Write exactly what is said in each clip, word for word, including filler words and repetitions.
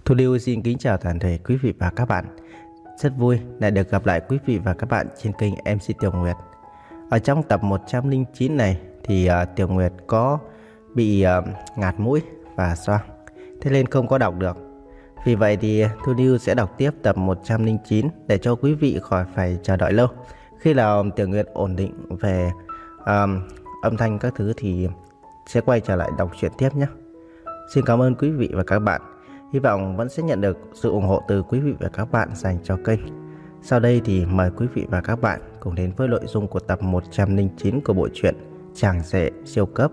Thu Lưu xin kính chào toàn thể quý vị và các bạn. Rất vui lại được gặp lại quý vị và các bạn trên kênh em xê Tiểu Nguyệt. Ở trong tập một trăm lẻ chín này thì uh, Tiểu Nguyệt có bị uh, ngạt mũi và xoang, thế nên không có đọc được. Vì vậy thì Thu Lưu sẽ đọc tiếp tập một trăm lẻ chín để cho quý vị khỏi phải chờ đợi lâu. Khi nào Tiểu Nguyệt ổn định về um, âm thanh các thứ thì sẽ quay trở lại đọc truyện tiếp nhé. Xin cảm ơn quý vị và các bạn. Hy vọng vẫn sẽ nhận được sự ủng hộ từ quý vị và các bạn dành cho kênh. Sau đây thì mời quý vị và các bạn cùng đến với nội dung của tập một trăm lẻ chín của bộ truyện Chàng Rể Siêu Cấp.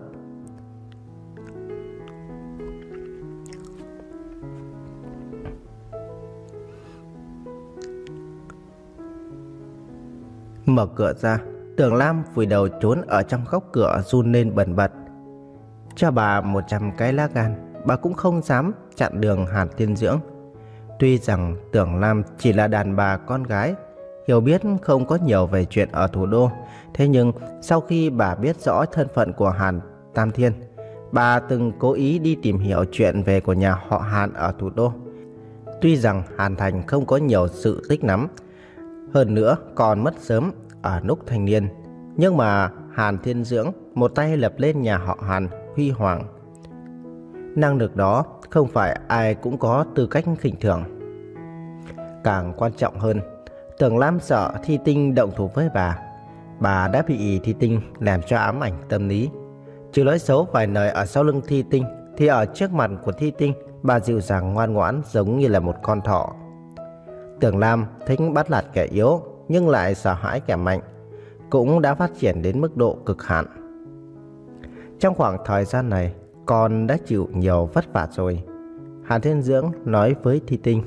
Mở cửa ra, Tưởng Lam vùi đầu trốn ở trong góc cửa run lên bần bật. Cho bà một trăm cái lá gan, bà cũng không dám chặn đường Hàn Thiên Dưỡng. Tuy rằng Tưởng Lam chỉ là đàn bà con gái, hiểu biết không có nhiều về chuyện ở thủ đô, thế nhưng sau khi bà biết rõ thân phận của Hàn Tam Thiên, bà từng cố ý đi tìm hiểu chuyện về của nhà họ Hàn ở thủ đô. Tuy rằng Hàn Thành không có nhiều sự tích lắm, hơn nữa còn mất sớm ở lúc thanh niên, nhưng mà Hàn Thiên Dưỡng một tay lập lên nhà họ Hàn huy hoàng. Năng lực đó không phải ai cũng có tư cách khinh thường. Càng quan trọng hơn, Tưởng Lam sợ Thi Tinh động thủ với bà. Bà đã bị Thi Tinh làm cho ám ảnh tâm lý. Chứ nói xấu vài lời ở sau lưng Thi Tinh, thì ở trước mặt của Thi Tinh, bà dịu dàng ngoan ngoãn giống như là một con thỏ. Tưởng Lam thích bắt nạt kẻ yếu, nhưng lại sợ hãi kẻ mạnh, cũng đã phát triển đến mức độ cực hạn. Trong khoảng thời gian này, con đã chịu nhiều vất vả rồi, Hàn Thiên Dưỡng nói với Thi Tinh.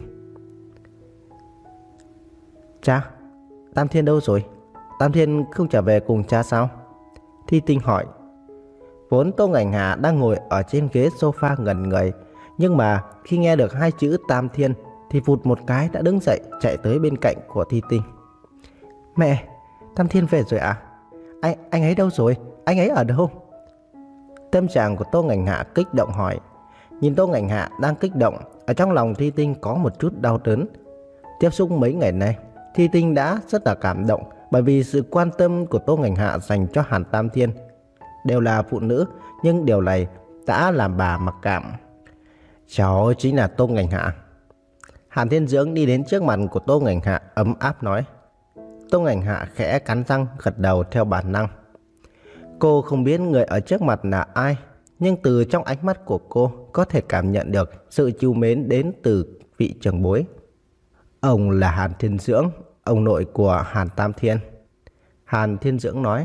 Cha, Tam Thiên đâu rồi? Tam Thiên không trở về cùng cha sao? Thi Tinh hỏi. Vốn Tô Ngảnh Hạ đang ngồi ở trên ghế sofa ngẩn người, nhưng mà khi nghe được hai chữ Tam Thiên thì vụt một cái đã đứng dậy chạy tới bên cạnh của Thi Tinh. Mẹ, Tam Thiên về rồi à? Anh, anh ấy đâu rồi? Anh ấy ở đâu? Tâm trạng của Tô Ngảnh Hạ kích động hỏi. Nhìn Tô Ngảnh Hạ đang kích động, ở trong lòng Thi Tinh có một chút đau đớn. Tiếp xúc mấy ngày nay, Thi Tinh đã rất là cảm động bởi vì sự quan tâm của Tô Ngảnh Hạ dành cho Hàn Tam Thiên. Đều là phụ nữ, nhưng điều này đã làm bà mặc cảm. Cháu chính là Tô Ngảnh Hạ. Hàn Thiên Dưỡng đi đến trước mặt của Tô Ngảnh Hạ ấm áp nói. Tô Ngảnh Hạ khẽ cắn răng gật đầu theo bản năng. Cô không biết người ở trước mặt là ai, nhưng từ trong ánh mắt của cô có thể cảm nhận được sự trìu mến đến từ vị trưởng bối. Ông là Hàn Thiên Dưỡng, ông nội của Hàn Tam Thiên. Hàn Thiên Dưỡng nói.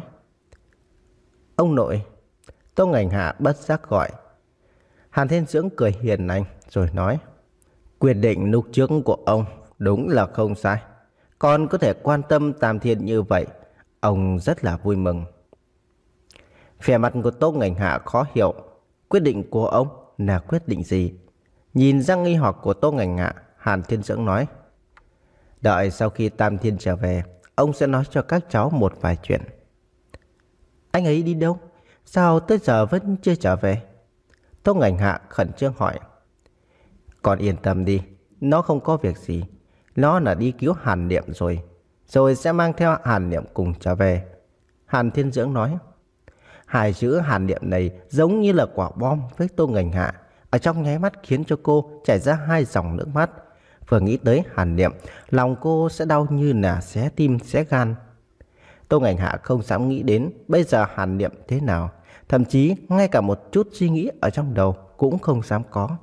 Ông nội. Tô Ngảnh Hạ bất giác gọi. Hàn Thiên Dưỡng cười hiền lành rồi nói. Quyết định lúc trước của ông đúng là không sai. Con có thể quan tâm Tam Thiên như vậy, ông rất là vui mừng. Vẻ mặt của Tô Ngảnh Hạ khó hiểu. Quyết định của ông là quyết định gì? Nhìn ra nghi hoặc của Tô Ngảnh Hạ, Hàn Thiên Dưỡng nói. Đợi sau khi Tam Thiên trở về, ông sẽ nói cho các cháu một vài chuyện. Anh ấy đi đâu? Sao tới giờ vẫn chưa trở về? Tô Ngảnh Hạ khẩn trương hỏi. Con yên tâm đi, nó không có việc gì. Nó là đi cứu Hàn Niệm rồi, rồi sẽ mang theo Hàn Niệm cùng trở về. Hàn Thiên Dưỡng nói. Hai chữ Hàn Niệm này giống như là quả bom với Tô Ngảnh Hạ, ở trong nháy mắt khiến cho cô chảy ra hai dòng nước mắt. Vừa nghĩ tới Hàn Niệm, lòng cô sẽ đau như là xé tim xé gan. Tô Ngảnh Hạ không dám nghĩ đến bây giờ Hàn Niệm thế nào, thậm chí ngay cả một chút suy nghĩ ở trong đầu cũng không dám có.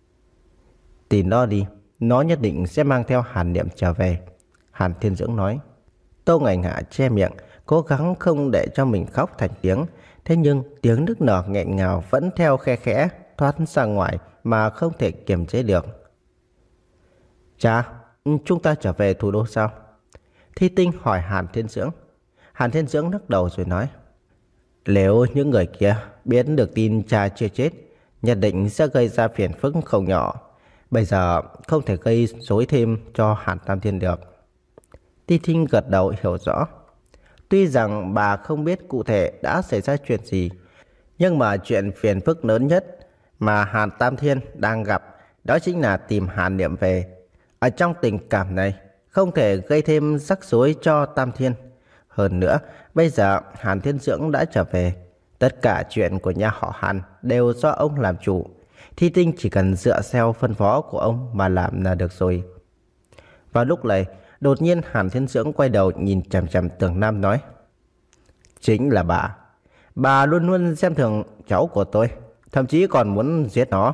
Tìm nó đi, nó nhất định sẽ mang theo Hàn Niệm trở về, Hàn Thiên Dưỡng nói. Tô Ngảnh Hạ che miệng, cố gắng không để cho mình khóc thành tiếng. Thế nhưng tiếng nức nở nghẹn ngào vẫn theo khe khẽ thoát ra ngoài mà không thể kiềm chế được. Cha, chúng ta trở về thủ đô sao? Thi Tinh hỏi Hàn Thiên Dưỡng. Hàn Thiên Dưỡng lắc đầu rồi nói. Nếu những người kia biết được tin cha chưa chết, nhất định sẽ gây ra phiền phức không nhỏ. Bây giờ không thể gây rối thêm cho Hàn Tam Thiên được. Thi Tinh gật đầu hiểu rõ. Tuy rằng bà không biết cụ thể đã xảy ra chuyện gì, nhưng mà chuyện phiền phức lớn nhất mà Hàn Tam Thiên đang gặp đó chính là tìm Hàn Niệm về. Ở trong tình cảm này, không thể gây thêm rắc rối cho Tam Thiên. Hơn nữa, bây giờ Hàn Thiên Dưỡng đã trở về. Tất cả chuyện của nhà họ Hàn đều do ông làm chủ. Thi Tinh chỉ cần dựa theo phân phó của ông mà làm là được rồi. Vào lúc này, đột nhiên Hàn Thiên Dưỡng quay đầu nhìn chằm chằm Tưởng Nam nói: chính là bà. Bà luôn luôn xem thường cháu của tôi, thậm chí còn muốn giết nó.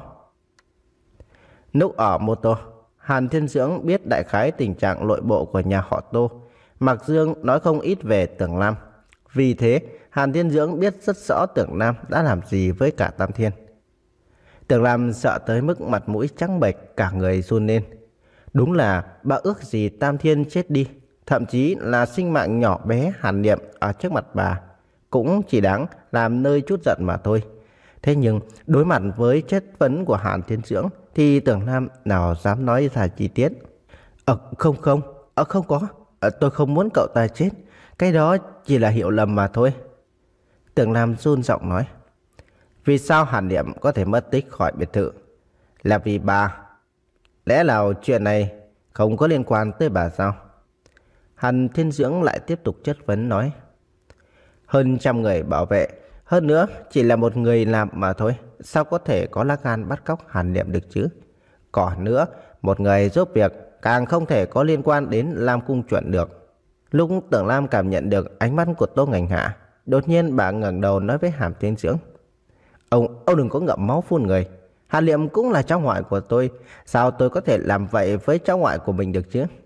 Lúc ở Mô Tô, Hàn Thiên Dưỡng biết đại khái tình trạng nội bộ của nhà họ Tô. Mạc Dương nói không ít về Tưởng Nam. Vì thế, Hàn Thiên Dưỡng biết rất rõ Tưởng Nam đã làm gì với cả Tam Thiên. Tưởng Nam sợ tới mức mặt mũi trắng bệch, cả người run lên. Đúng là bà ước gì Tam Thiên chết đi, thậm chí là sinh mạng nhỏ bé Hàn Niệm ở trước mặt bà cũng chỉ đáng làm nơi chút giận mà thôi. Thế nhưng đối mặt với chất vấn của Hàn Thiên Dưỡng thì Tưởng Nam nào dám nói ra chi tiết. Ờ không không, ờ không có, ờ, tôi không muốn cậu ta chết, cái đó chỉ là hiểu lầm mà thôi. Tưởng Nam run giọng nói: vì sao Hàn Niệm có thể mất tích khỏi biệt thự? Là vì bà. Lẽ nào chuyện này không có liên quan tới bà sao? Hàn Thiên Dưỡng lại tiếp tục chất vấn nói: hơn trăm người bảo vệ, hơn nữa chỉ là một người làm mà thôi, sao có thể có lá gan bắt cóc Hàn Niệm được chứ? Còn nữa, một người giúp việc càng không thể có liên quan đến Lam Cung Chuẩn được. Lúc Tưởng Lam cảm nhận được ánh mắt của Tô Ngành Hạ, đột nhiên bà ngẩng đầu nói với Hàn Thiên Dưỡng: Ông, ông đừng có ngậm máu phun người. Hàn Niệm cũng là cháu ngoại của tôi, sao tôi có thể làm vậy với cháu ngoại của mình được chứ?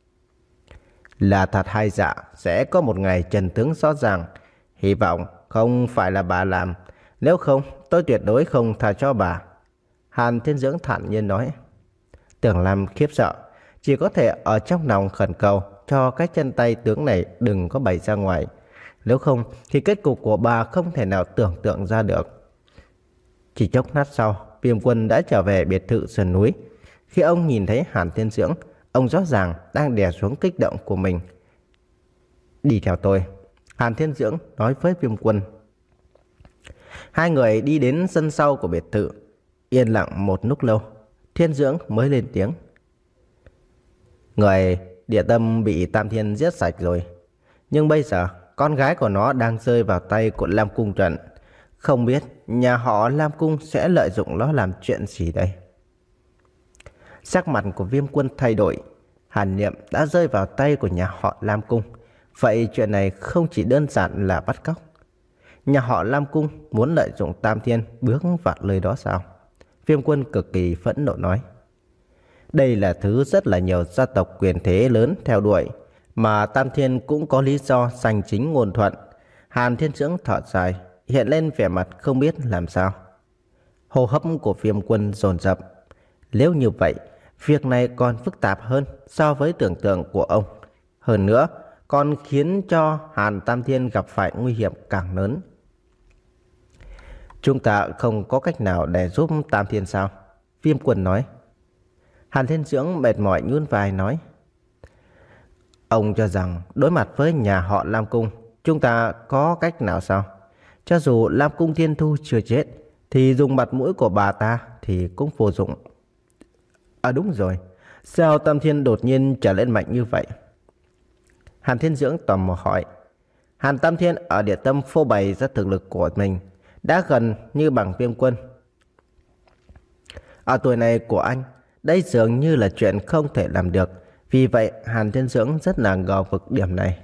Là thật hay giả, sẽ có một ngày chân tướng rõ ràng. Hy vọng không phải là bà làm, nếu không tôi tuyệt đối không tha cho bà. Hàn Thiên Dưỡng thản nhiên nói. Tưởng Lam khiếp sợ, chỉ có thể ở trong lòng khẩn cầu cho cái chân tay tướng này đừng có bày ra ngoài. Nếu không thì kết cục của bà không thể nào tưởng tượng ra được. Chỉ chốc lát sau, Viêm Quân đã trở về biệt thự sườn núi. Khi ông nhìn thấy Hàn Thiên Dưỡng, ông rõ ràng đang đè xuống kích động của mình. Đi theo tôi, Hàn Thiên Dưỡng nói với Viêm Quân. Hai người đi đến sân sau của biệt thự. Yên lặng một lúc lâu, Thiên Dưỡng mới lên tiếng. Người Địa Tâm bị Tam Thiên giết sạch rồi, nhưng bây giờ con gái của nó đang rơi vào tay của Lam Cung Trận. Không biết nhà họ Lam Cung sẽ lợi dụng nó làm chuyện gì đây? Sắc mặt của Viêm Quân thay đổi. Hàn Niệm đã rơi vào tay của nhà họ Lam Cung. Vậy chuyện này không chỉ đơn giản là bắt cóc. Nhà họ Lam Cung muốn lợi dụng Tam Thiên bước vào lời đó sao? Viêm Quân cực kỳ phẫn nộ nói. Đây là thứ rất là nhiều gia tộc quyền thế lớn theo đuổi, mà Tam Thiên cũng có lý do danh chính ngôn thuận. Hàn Thiên Dưỡng thở dài, hiện lên vẻ mặt không biết làm sao. Hô hấp của Viêm Quân dồn dập. Nếu như vậy, việc này còn phức tạp hơn so với tưởng tượng của ông. Hơn nữa, còn khiến cho Hàn Tam Thiên gặp phải nguy hiểm càng lớn. Chúng ta không có cách nào để giúp Tam Thiên sao? Viêm Quân nói. Hàn Thiên Dưỡng mệt mỏi nhún vai nói. Ông cho rằng đối mặt với nhà họ Lam Cung, chúng ta có cách nào sao? Cho dù Lam Cung Thiên Thu chưa chết, thì dùng mặt mũi của bà ta thì cũng vô dụng. À đúng rồi, sao Tam Thiên đột nhiên trở lên mạnh như vậy? Hàn Thiên Dưỡng tò mò hỏi. Hàn Tam Thiên ở Địa Tâm phô bày ra thực lực của mình, đã gần như bằng Viêm Quân. Ở tuổi này của anh, đây dường như là chuyện không thể làm được. Vì vậy Hàn Thiên Dưỡng rất là ngờ vực điểm này.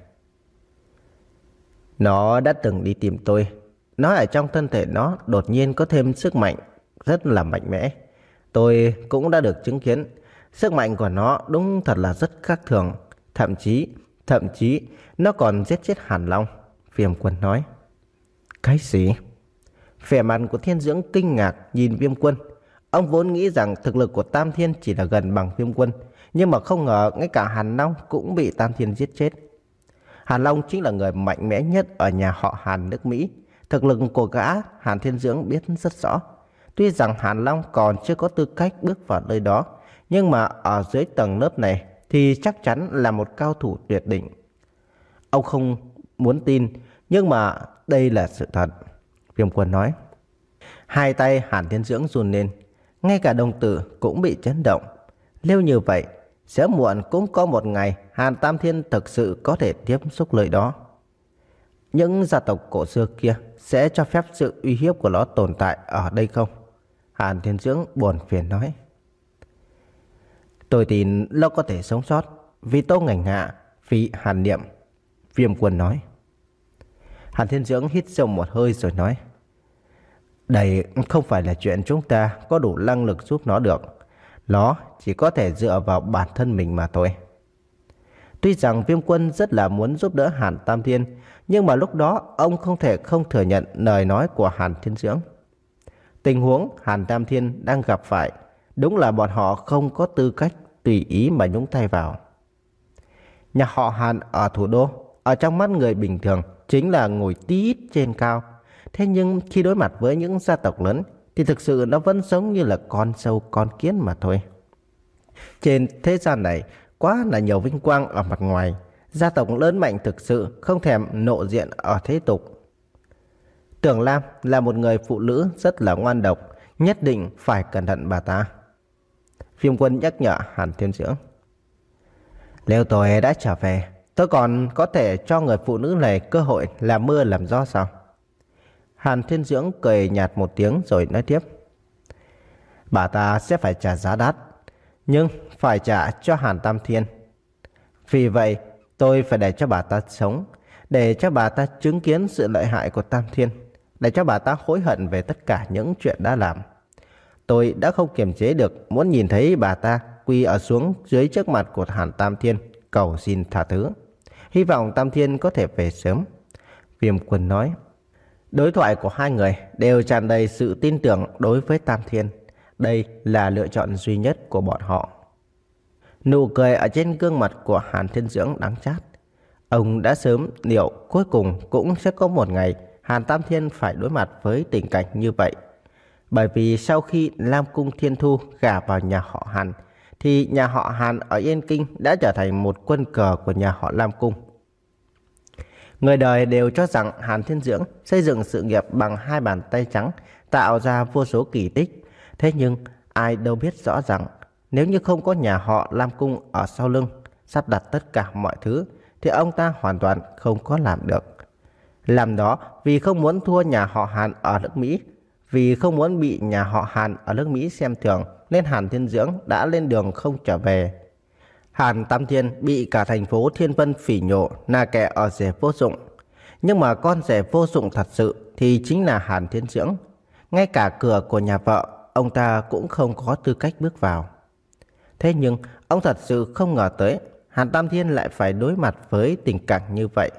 Nó đã từng đi tìm tôi. Nó ở trong thân thể nó đột nhiên có thêm sức mạnh rất là mạnh mẽ. Tôi cũng đã được chứng kiến. Sức mạnh của nó đúng thật là rất khác thường. Thậm chí, thậm chí nó còn giết chết Hàn Long. Viêm Quân nói. Cái gì? Vẻ mặt của Thiên Dưỡng kinh ngạc nhìn Viêm Quân. Ông vốn nghĩ rằng thực lực của Tam Thiên chỉ là gần bằng Viêm Quân, nhưng mà không ngờ ngay cả Hàn Long cũng bị Tam Thiên giết chết. Hàn Long chính là người mạnh mẽ nhất ở nhà họ Hàn nước Mỹ. Thực lực của gã Hàn Thiên Dưỡng biết rất rõ. Tuy rằng Hàn Long còn chưa có tư cách bước vào nơi đó, nhưng mà ở dưới tầng lớp này thì chắc chắn là một cao thủ tuyệt đỉnh. Ông không muốn tin, nhưng mà đây là sự thật. Viêm Quân nói. Hai tay Hàn Thiên Dưỡng run lên. Ngay cả đồng tử cũng bị chấn động. Nếu như vậy, sớm muộn cũng có một ngày Hàn Tam Thiên thực sự có thể tiếp xúc lời đó. Những gia tộc cổ xưa kia sẽ cho phép sự uy hiếp của nó tồn tại ở đây không? Hàn Thiên Dưỡng buồn phiền nói. Tôi tin nó có thể sống sót vì Tô Ngành Hạ, vì Hàn Niệm. Viêm Quân nói. Hàn Thiên Dưỡng hít sâu một hơi rồi nói. Đây không phải là chuyện chúng ta có đủ năng lực giúp nó được. Nó chỉ có thể dựa vào bản thân mình mà thôi. Tuy rằng Viêm Quân rất là muốn giúp đỡ Hàn Tam Thiên, nhưng mà lúc đó ông không thể không thừa nhận lời nói của Hàn Thiên Dưỡng. Tình huống Hàn Tam Thiên đang gặp phải đúng là bọn họ không có tư cách tùy ý mà nhúng tay vào. Nhà họ Hàn ở thủ đô, ở trong mắt người bình thường chính là ngồi tít trên cao. Thế nhưng khi đối mặt với những gia tộc lớn thì thực sự nó vẫn giống như là con sâu con kiến mà thôi. Trên thế gian này quá là nhiều vinh quang ở mặt ngoài, gia tộc lớn mạnh thực sự không thèm lộ diện ở thế tục. Tưởng Lam là một người phụ nữ rất là ngoan độc, nhất định phải cẩn thận bà ta. Viêm Quân nhắc nhở Hàn Thiên Dưỡng. Nếu tôi đã trở về, tôi còn có thể cho người phụ nữ này cơ hội làm mưa làm gió sao? Hàn Thiên Dưỡng cười nhạt một tiếng rồi nói tiếp. Bà ta sẽ phải trả giá đắt, nhưng phải trả cho Hàn Tam Thiên. Vì vậy, tôi phải để cho bà ta sống, để cho bà ta chứng kiến sự lợi hại của Tam Thiên, để cho bà ta hối hận về tất cả những chuyện đã làm. Tôi đã không kiềm chế được muốn nhìn thấy bà ta quỳ ở xuống dưới trước mặt của Hàn Tam Thiên, cầu xin tha thứ. Hy vọng Tam Thiên có thể về sớm. Viêm Quân nói. Đối thoại của hai người đều tràn đầy sự tin tưởng đối với Tam Thiên. Đây là lựa chọn duy nhất của bọn họ. Nụ cười ở trên gương mặt của Hàn Thiên Dưỡng đắng chát. Ông đã sớm liệu cuối cùng cũng sẽ có một ngày Hàn Tam Thiên phải đối mặt với tình cảnh như vậy. Bởi vì sau khi Lam Cung Thiên Thu gả vào nhà họ Hàn, thì nhà họ Hàn ở Yên Kinh đã trở thành một quân cờ của nhà họ Lam Cung. Người đời đều cho rằng Hàn Thiên Dưỡng xây dựng sự nghiệp bằng hai bàn tay trắng, tạo ra vô số kỳ tích. Thế nhưng ai đâu biết rõ rằng nếu như không có nhà họ Lam Cung ở sau lưng sắp đặt tất cả mọi thứ, thì ông ta hoàn toàn không có làm được. Làm đó vì không muốn thua nhà họ Hàn ở nước Mỹ, vì không muốn bị nhà họ Hàn ở nước Mỹ xem thường, nên Hàn Thiên Dưỡng đã lên đường không trở về. Hàn Tam Thiên bị cả thành phố Thiên Vân phỉ nhổ là kẻ ở rể vô dụng. Nhưng mà con rể vô dụng thật sự thì chính là Hàn Thiên Dưỡng. Ngay cả cửa của nhà vợ, ông ta cũng không có tư cách bước vào. Thế nhưng ông thật sự không ngờ tới Hàn Tam Thiên lại phải đối mặt với tình cảnh như vậy.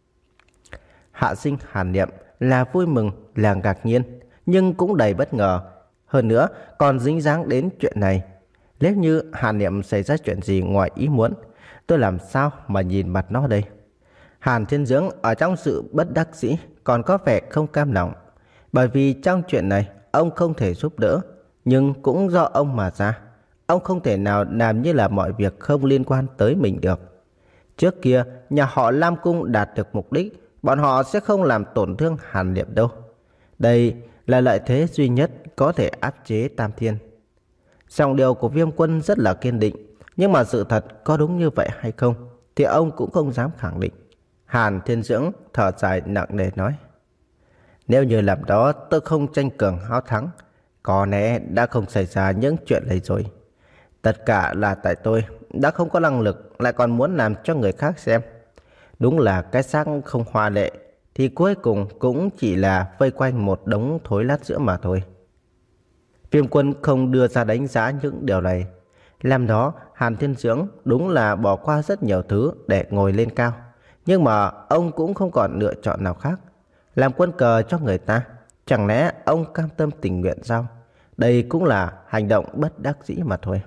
Hạ sinh Hàn Niệm là vui mừng, là ngạc nhiên, nhưng cũng đầy bất ngờ. Hơn nữa còn dính dáng đến chuyện này. Nếu như Hàn Niệm xảy ra chuyện gì ngoài ý muốn, tôi làm sao mà nhìn mặt nó đây? Hàn Thiên Dưỡng ở trong sự bất đắc dĩ còn có vẻ không cam lòng. Bởi vì trong chuyện này ông không thể giúp đỡ, nhưng cũng do ông mà ra. Ông không thể nào làm như là mọi việc không liên quan tới mình được. Trước kia nhà họ Lam Cung đạt được mục đích, bọn họ sẽ không làm tổn thương Hàn Niệm đâu. Đây là lợi thế duy nhất có thể áp chế Tam Thiên. Giọng điệu của Viêm Quân rất là kiên định, nhưng mà sự thật có đúng như vậy hay không thì ông cũng không dám khẳng định. Hàn Thiên Dưỡng thở dài nặng nề nói. Nếu như làm đó tôi không tranh cường háo thắng, có lẽ đã không xảy ra những chuyện này rồi. Tất cả là tại tôi đã không có năng lực, lại còn muốn làm cho người khác xem. Đúng là cái xác không hoa lệ thì cuối cùng cũng chỉ là vây quanh một đống thối lát sữa mà thôi. Viêm Quân không đưa ra đánh giá những điều này. Làm đó Hàn Thiên Dưỡng đúng là bỏ qua rất nhiều thứ để ngồi lên cao. Nhưng mà ông cũng không còn lựa chọn nào khác. Làm quân cờ cho người ta, chẳng lẽ ông cam tâm tình nguyện sao? Đây cũng là hành động bất đắc dĩ mà thôi.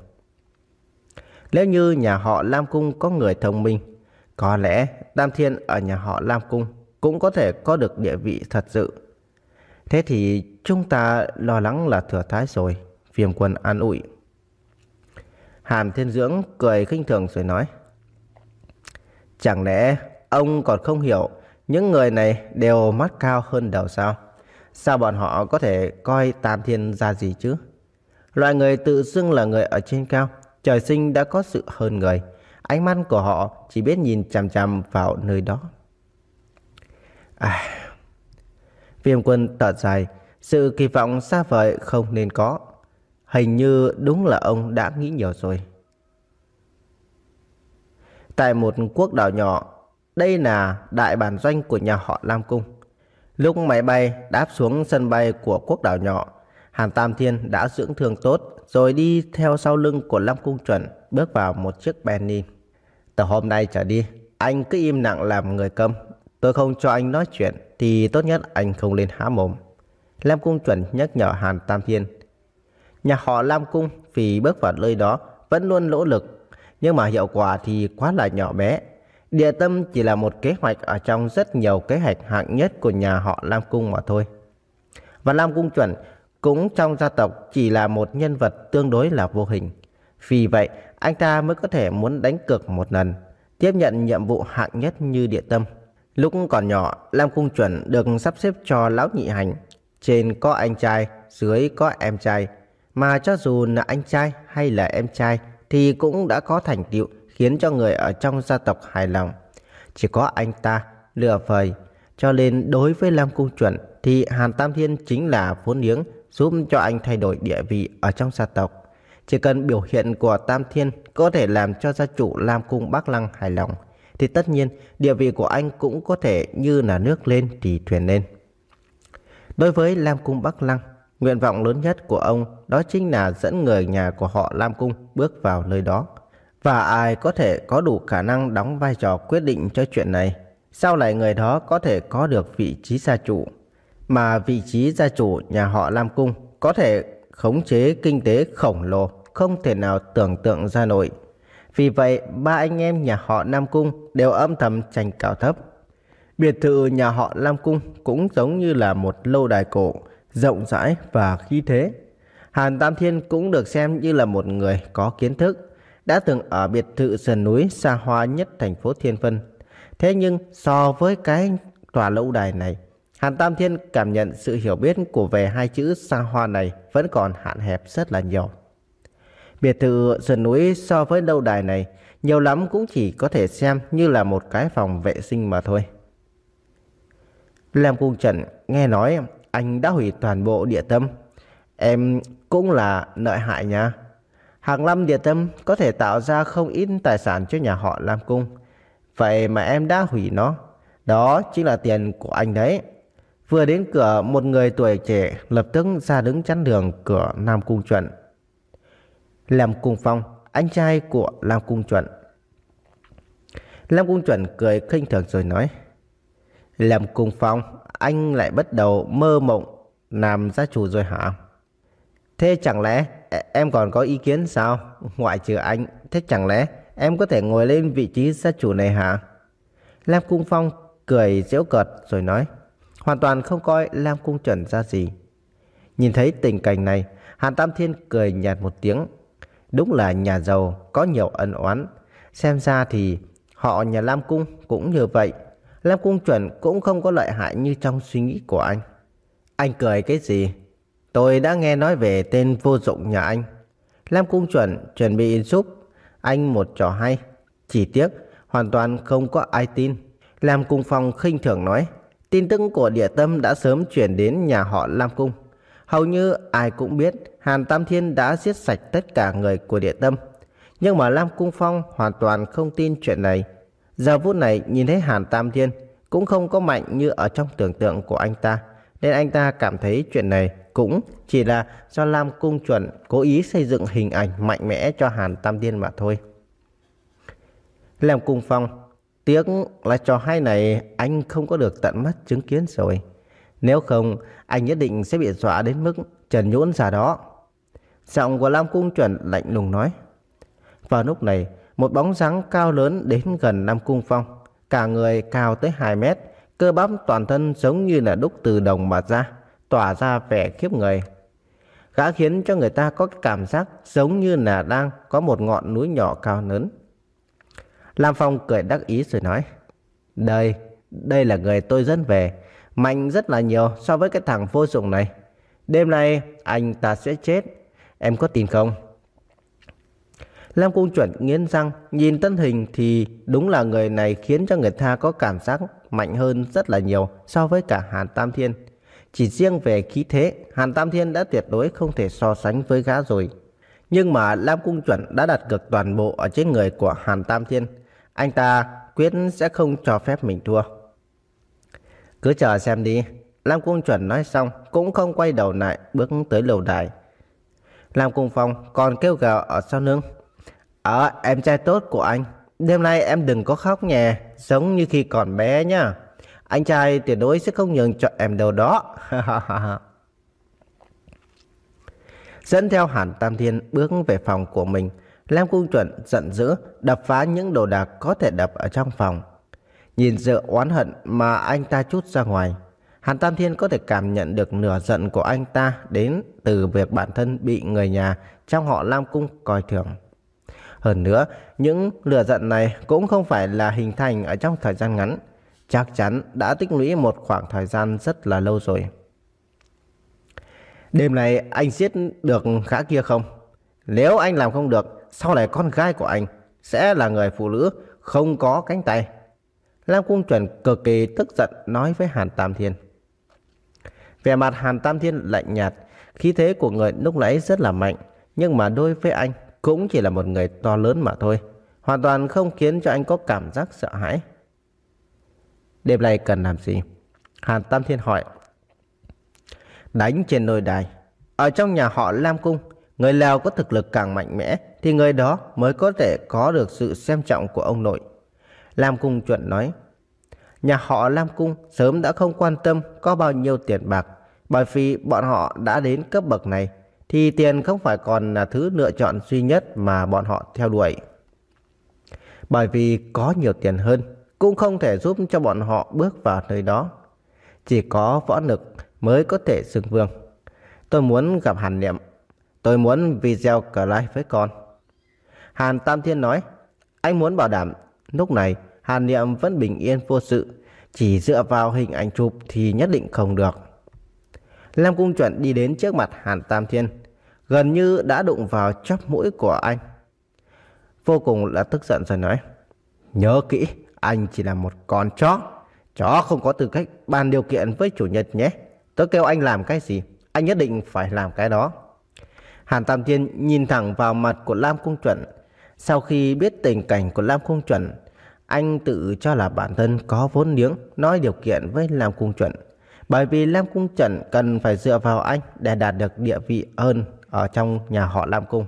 Nếu như nhà họ Lam Cung có người thông minh, có lẽ Tam Thiên ở nhà họ Lam Cung cũng có thể có được địa vị thật sự. Thế thì chúng ta lo lắng là thừa thãi rồi. Viêm Quân an ủi. Hàn Thiên Dưỡng cười khinh thường rồi nói. Chẳng lẽ ông còn không hiểu những người này đều mắt cao hơn đầu sao? Sao bọn họ có thể coi Tam Thiên ra gì chứ? Loại người tự xưng là người ở trên cao, trời sinh đã có sự hơn người. Ánh mắt của họ chỉ biết nhìn chằm chằm vào nơi đó. À, Viêm Quân thở dài, sự kỳ vọng xa vời không nên có. Hình như đúng là ông đã nghĩ nhiều rồi. Tại một quốc đảo nhỏ, đây là đại bản doanh của nhà họ Lam Cung. Lúc máy bay đáp xuống sân bay của quốc đảo nhỏ, Hàn Tam Thiên đã dưỡng thương tốt rồi đi theo sau lưng của Lam Cung Chuẩn bước vào một chiếc Bentley. Từ hôm nay trở đi, anh cứ im lặng làm người câm. Tôi không cho anh nói chuyện thì tốt nhất anh không lên há mồm. Lam Cung Chuẩn nhắc nhở Hàn Tam Thiên. Nhà họ Lam Cung vì bước vào nơi đó vẫn luôn nỗ lực, nhưng mà hiệu quả thì quá là nhỏ bé. Địa tâm chỉ là một kế hoạch ở trong rất nhiều kế hoạch hạng nhất của nhà họ Lam Cung mà thôi. Và Lam Cung Chuẩn cũng trong gia tộc chỉ là một nhân vật tương đối là vô hình. Vì vậy, anh ta mới có thể muốn đánh cược một lần, tiếp nhận nhiệm vụ hạng nhất như địa tâm. Lúc còn nhỏ, Lam Cung Chuẩn được sắp xếp cho lão nhị hành. Trên có anh trai, dưới có em trai. Mà cho dù là anh trai hay là em trai thì cũng đã có thành tựu khiến cho người ở trong gia tộc hài lòng. Chỉ có anh ta lừa vời. Cho nên đối với Lam Cung Chuẩn thì Hàn Tam Thiên chính là vốn liếng giúp cho anh thay đổi địa vị ở trong gia tộc. Chỉ cần biểu hiện của Tam Thiên có thể làm cho gia chủ Lam Cung Bắc Lăng hài lòng, thì tất nhiên địa vị của anh cũng có thể như là nước lên thì thuyền lên. Đối với Lam Cung Bắc Lăng, nguyện vọng lớn nhất của ông đó chính là dẫn người nhà của họ Lam Cung bước vào nơi đó. Và ai có thể có đủ khả năng đóng vai trò quyết định cho chuyện này, sau này người đó có thể có được vị trí gia chủ. Mà vị trí gia chủ nhà họ Lam Cung có thể khống chế kinh tế khổng lồ không thể nào tưởng tượng ra nổi. Vì vậy, ba anh em nhà họ Lam Cung đều âm thầm tranh cao thấp. Biệt thự nhà họ Lam Cung cũng giống như là một lâu đài cổ, rộng rãi và khí thế. Hàn Tam Thiên cũng được xem như là một người có kiến thức, đã từng ở biệt thự sườn núi xa hoa nhất thành phố Thiên Vân. Thế nhưng so với cái tòa lâu đài này, Hàn Tam Thiên cảm nhận sự hiểu biết của về hai chữ xa hoa này vẫn còn hạn hẹp rất là nhiều. Biệt thự sườn núi so với lâu đài này nhiều lắm cũng chỉ có thể xem như là một cái phòng vệ sinh mà thôi. Lam Cung Trần nghe nói anh đã hủy toàn bộ địa tâm. Em cũng là lợi hại nha. Hàng năm địa tâm có thể tạo ra không ít tài sản cho nhà họ Lam Cung. Vậy mà em đã hủy nó. Đó chính là tiền của anh đấy. Vừa đến cửa, một người tuổi trẻ lập tức ra đứng chắn đường cửa Lam Cung Chuẩn. Lam Cung Phong, anh trai của Lam Cung Chuẩn. Lam Cung Chuẩn cười khinh thường rồi nói. Lam Cung Phong, anh lại bắt đầu mơ mộng làm gia chủ rồi hả? Thế chẳng lẽ em còn có ý kiến sao? Ngoại trừ anh, thế chẳng lẽ em có thể ngồi lên vị trí gia chủ này hả? Lam Cung Phong cười giễu cợt rồi nói, hoàn toàn không coi Lam Cung Chuẩn ra gì. Nhìn thấy tình cảnh này, Hàn Tam Thiên cười nhạt một tiếng. Đúng là nhà giàu có nhiều ân oán. Xem ra thì họ nhà Lam Cung cũng như vậy. Lam Cung Chuẩn cũng không có lợi hại như trong suy nghĩ của anh. Anh cười cái gì? Tôi đã nghe nói về tên vô dụng nhà anh. Lam Cung Chuẩn chuẩn bị giúp anh một trò hay. Chỉ tiếc hoàn toàn không có ai tin. Lam Cung Phong khinh thường nói, tin tức của địa tâm đã sớm chuyển đến nhà họ Lam Cung. Hầu như ai cũng biết Hàn Tam Thiên đã giết sạch tất cả người của địa tâm. Nhưng mà Lam Cung Phong hoàn toàn không tin chuyện này. Giờ phút này nhìn thấy Hàn Tam Thiên cũng không có mạnh như ở trong tưởng tượng của anh ta, nên anh ta cảm thấy chuyện này cũng chỉ là do Lam Cung Chuẩn cố ý xây dựng hình ảnh mạnh mẽ cho Hàn Tam Thiên mà thôi. Lam Cung Phong, tiếc là trò hay này anh không có được tận mắt chứng kiến rồi. Nếu không, anh nhất định sẽ bị dọa đến mức trần nhũn ra đó. Giọng của Lam Cung Chuẩn lạnh lùng nói. Vào lúc này, một bóng dáng cao lớn đến gần Lam Cung Phong, cả người cao tới hai mét, cơ bắp toàn thân giống như là đúc từ đồng mà ra, tỏa ra vẻ khiếp người. Gã khiến cho người ta có cảm giác giống như là đang có một ngọn núi nhỏ cao lớn. Lam Phong cười đắc ý rồi nói, Đây, đây là người tôi dẫn về, mạnh rất là nhiều so với cái thằng vô dụng này. Đêm nay anh ta sẽ chết. Em có tin không? Lam Cung Chuẩn nghiến răng, nhìn thân hình thì đúng là người này khiến cho người ta có cảm giác mạnh hơn rất là nhiều so với cả Hàn Tam Thiên. Chỉ riêng về khí thế, Hàn Tam Thiên đã tuyệt đối không thể so sánh với gã rồi. Nhưng mà Lam Cung Chuẩn đã đặt cược toàn bộ ở trên người của Hàn Tam Thiên. Anh ta quyết sẽ không cho phép mình thua. Cứ chờ xem đi. Lam Cung Chuẩn nói xong cũng không quay đầu lại bước tới lầu đài. Lam Cung Phong còn kêu gào ở sau lưng. Ờ, em trai tốt của anh, đêm nay em đừng có khóc nhè, giống như khi còn bé nhá. Anh trai tuyệt đối sẽ không nhường cho em đâu đó. Dẫn theo Hàn Tam Thiên bước về phòng của mình, Lam Cung Chuẩn giận dữ đập phá những đồ đạc có thể đập ở trong phòng. Nhìn sự oán hận mà anh ta trút ra ngoài, Hàn Tam Thiên có thể cảm nhận được nửa giận của anh ta đến từ việc bản thân bị người nhà trong họ Lam Cung coi thường. Hơn nữa, những lửa giận này cũng không phải là hình thành ở trong thời gian ngắn, chắc chắn đã tích lũy một khoảng thời gian rất là lâu rồi. Đêm này anh giết được gã kia không? Nếu anh làm không được, sau này con gái của anh sẽ là người phụ nữ không có cánh tay. Lam Cung Chuẩn cực kỳ tức giận nói với Hàn Tam Thiên. Vẻ mặt Hàn Tam Thiên lạnh nhạt, khí thế của người lúc nãy rất là mạnh, nhưng mà đối với anh cũng chỉ là một người to lớn mà thôi, hoàn toàn không khiến cho anh có cảm giác sợ hãi. Đêm nay cần làm gì? Hàn Tam Thiên hỏi. Đánh trên lôi đài. Ở trong nhà họ Lam Cung, người nào có thực lực càng mạnh mẽ thì người đó mới có thể có được sự xem trọng của ông nội. Lam Cung Chuẩn nói. Nhà họ Lam Cung sớm đã không quan tâm có bao nhiêu tiền bạc, bởi vì bọn họ đã đến cấp bậc này thì tiền không phải còn là thứ lựa chọn duy nhất mà bọn họ theo đuổi. Bởi vì có nhiều tiền hơn cũng không thể giúp cho bọn họ bước vào nơi đó. Chỉ có võ lực mới có thể xưng vương. Tôi muốn gặp Hàn Niệm. Tôi muốn video clip với con. Hàn Tam Thiên nói. Anh muốn bảo đảm lúc này Hàn Niệm vẫn bình yên vô sự. Chỉ dựa vào hình ảnh chụp thì nhất định không được. Lam Cung Chuẩn đi đến trước mặt Hàn Tam Thiên, gần như đã đụng vào chóp mũi của anh. Vô cùng là tức giận rồi nói. Nhớ kỹ, anh chỉ là một con chó. Chó không có tư cách bàn điều kiện với chủ nhật nhé. Tôi kêu anh làm cái gì, anh nhất định phải làm cái đó. Hàn Tam Thiên nhìn thẳng vào mặt của Lam Cung Chuẩn. Sau khi biết tình cảnh của Lam Cung Chuẩn, anh tự cho là bản thân có vốn liếng nói điều kiện với Lam Cung Chuẩn. Bởi vì Lam Cung Chuẩn cần phải dựa vào anh để đạt được địa vị hơn ở trong nhà họ Lam Cung.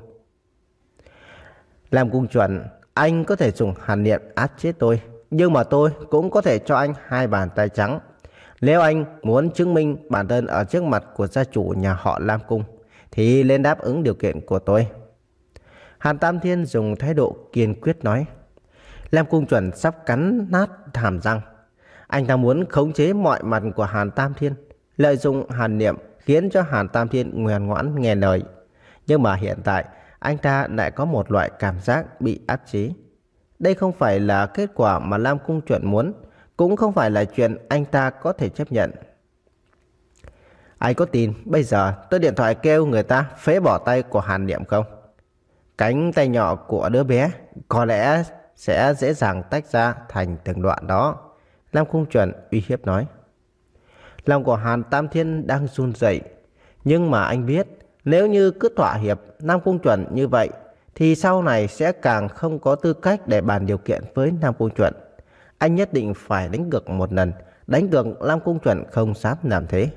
Lam Cung Chuẩn, anh có thể dùng Hàn Niệm áp chết tôi, nhưng mà tôi cũng có thể cho anh hai bàn tay trắng. Nếu anh muốn chứng minh bản thân ở trước mặt của gia chủ nhà họ Lam Cung, thì lên đáp ứng điều kiện của tôi. Hàn Tam Thiên dùng thái độ kiên quyết nói. Lam Cung Chuẩn sắp cắn nát hàm răng. Anh ta muốn khống chế mọi mặt của Hàn Tam Thiên, lợi dụng Hàn Niệm khiến cho Hàn Tam Thiên ngoan ngoãn nghe lời. Nhưng mà hiện tại anh ta lại có một loại cảm giác bị áp chế. Đây không phải là kết quả mà Lam Cung Chuẩn muốn, cũng không phải là chuyện anh ta có thể chấp nhận. Anh có tin bây giờ tôi điện thoại kêu người ta phế bỏ tay của Hàn Niệm không? Cánh tay nhỏ của đứa bé có lẽ sẽ dễ dàng tách ra thành từng đoạn đó. Lam Cung Chuẩn uy hiếp nói. Lòng của Hàn Tam Thiên đang run rẩy, nhưng mà anh biết nếu như cứ thỏa hiệp Lam Cung Chuẩn như vậy thì sau này sẽ càng không có tư cách để bàn điều kiện với Lam Cung Chuẩn. Anh nhất định phải đánh cược một lần, đánh cược Lam Cung Chuẩn không dám làm thế.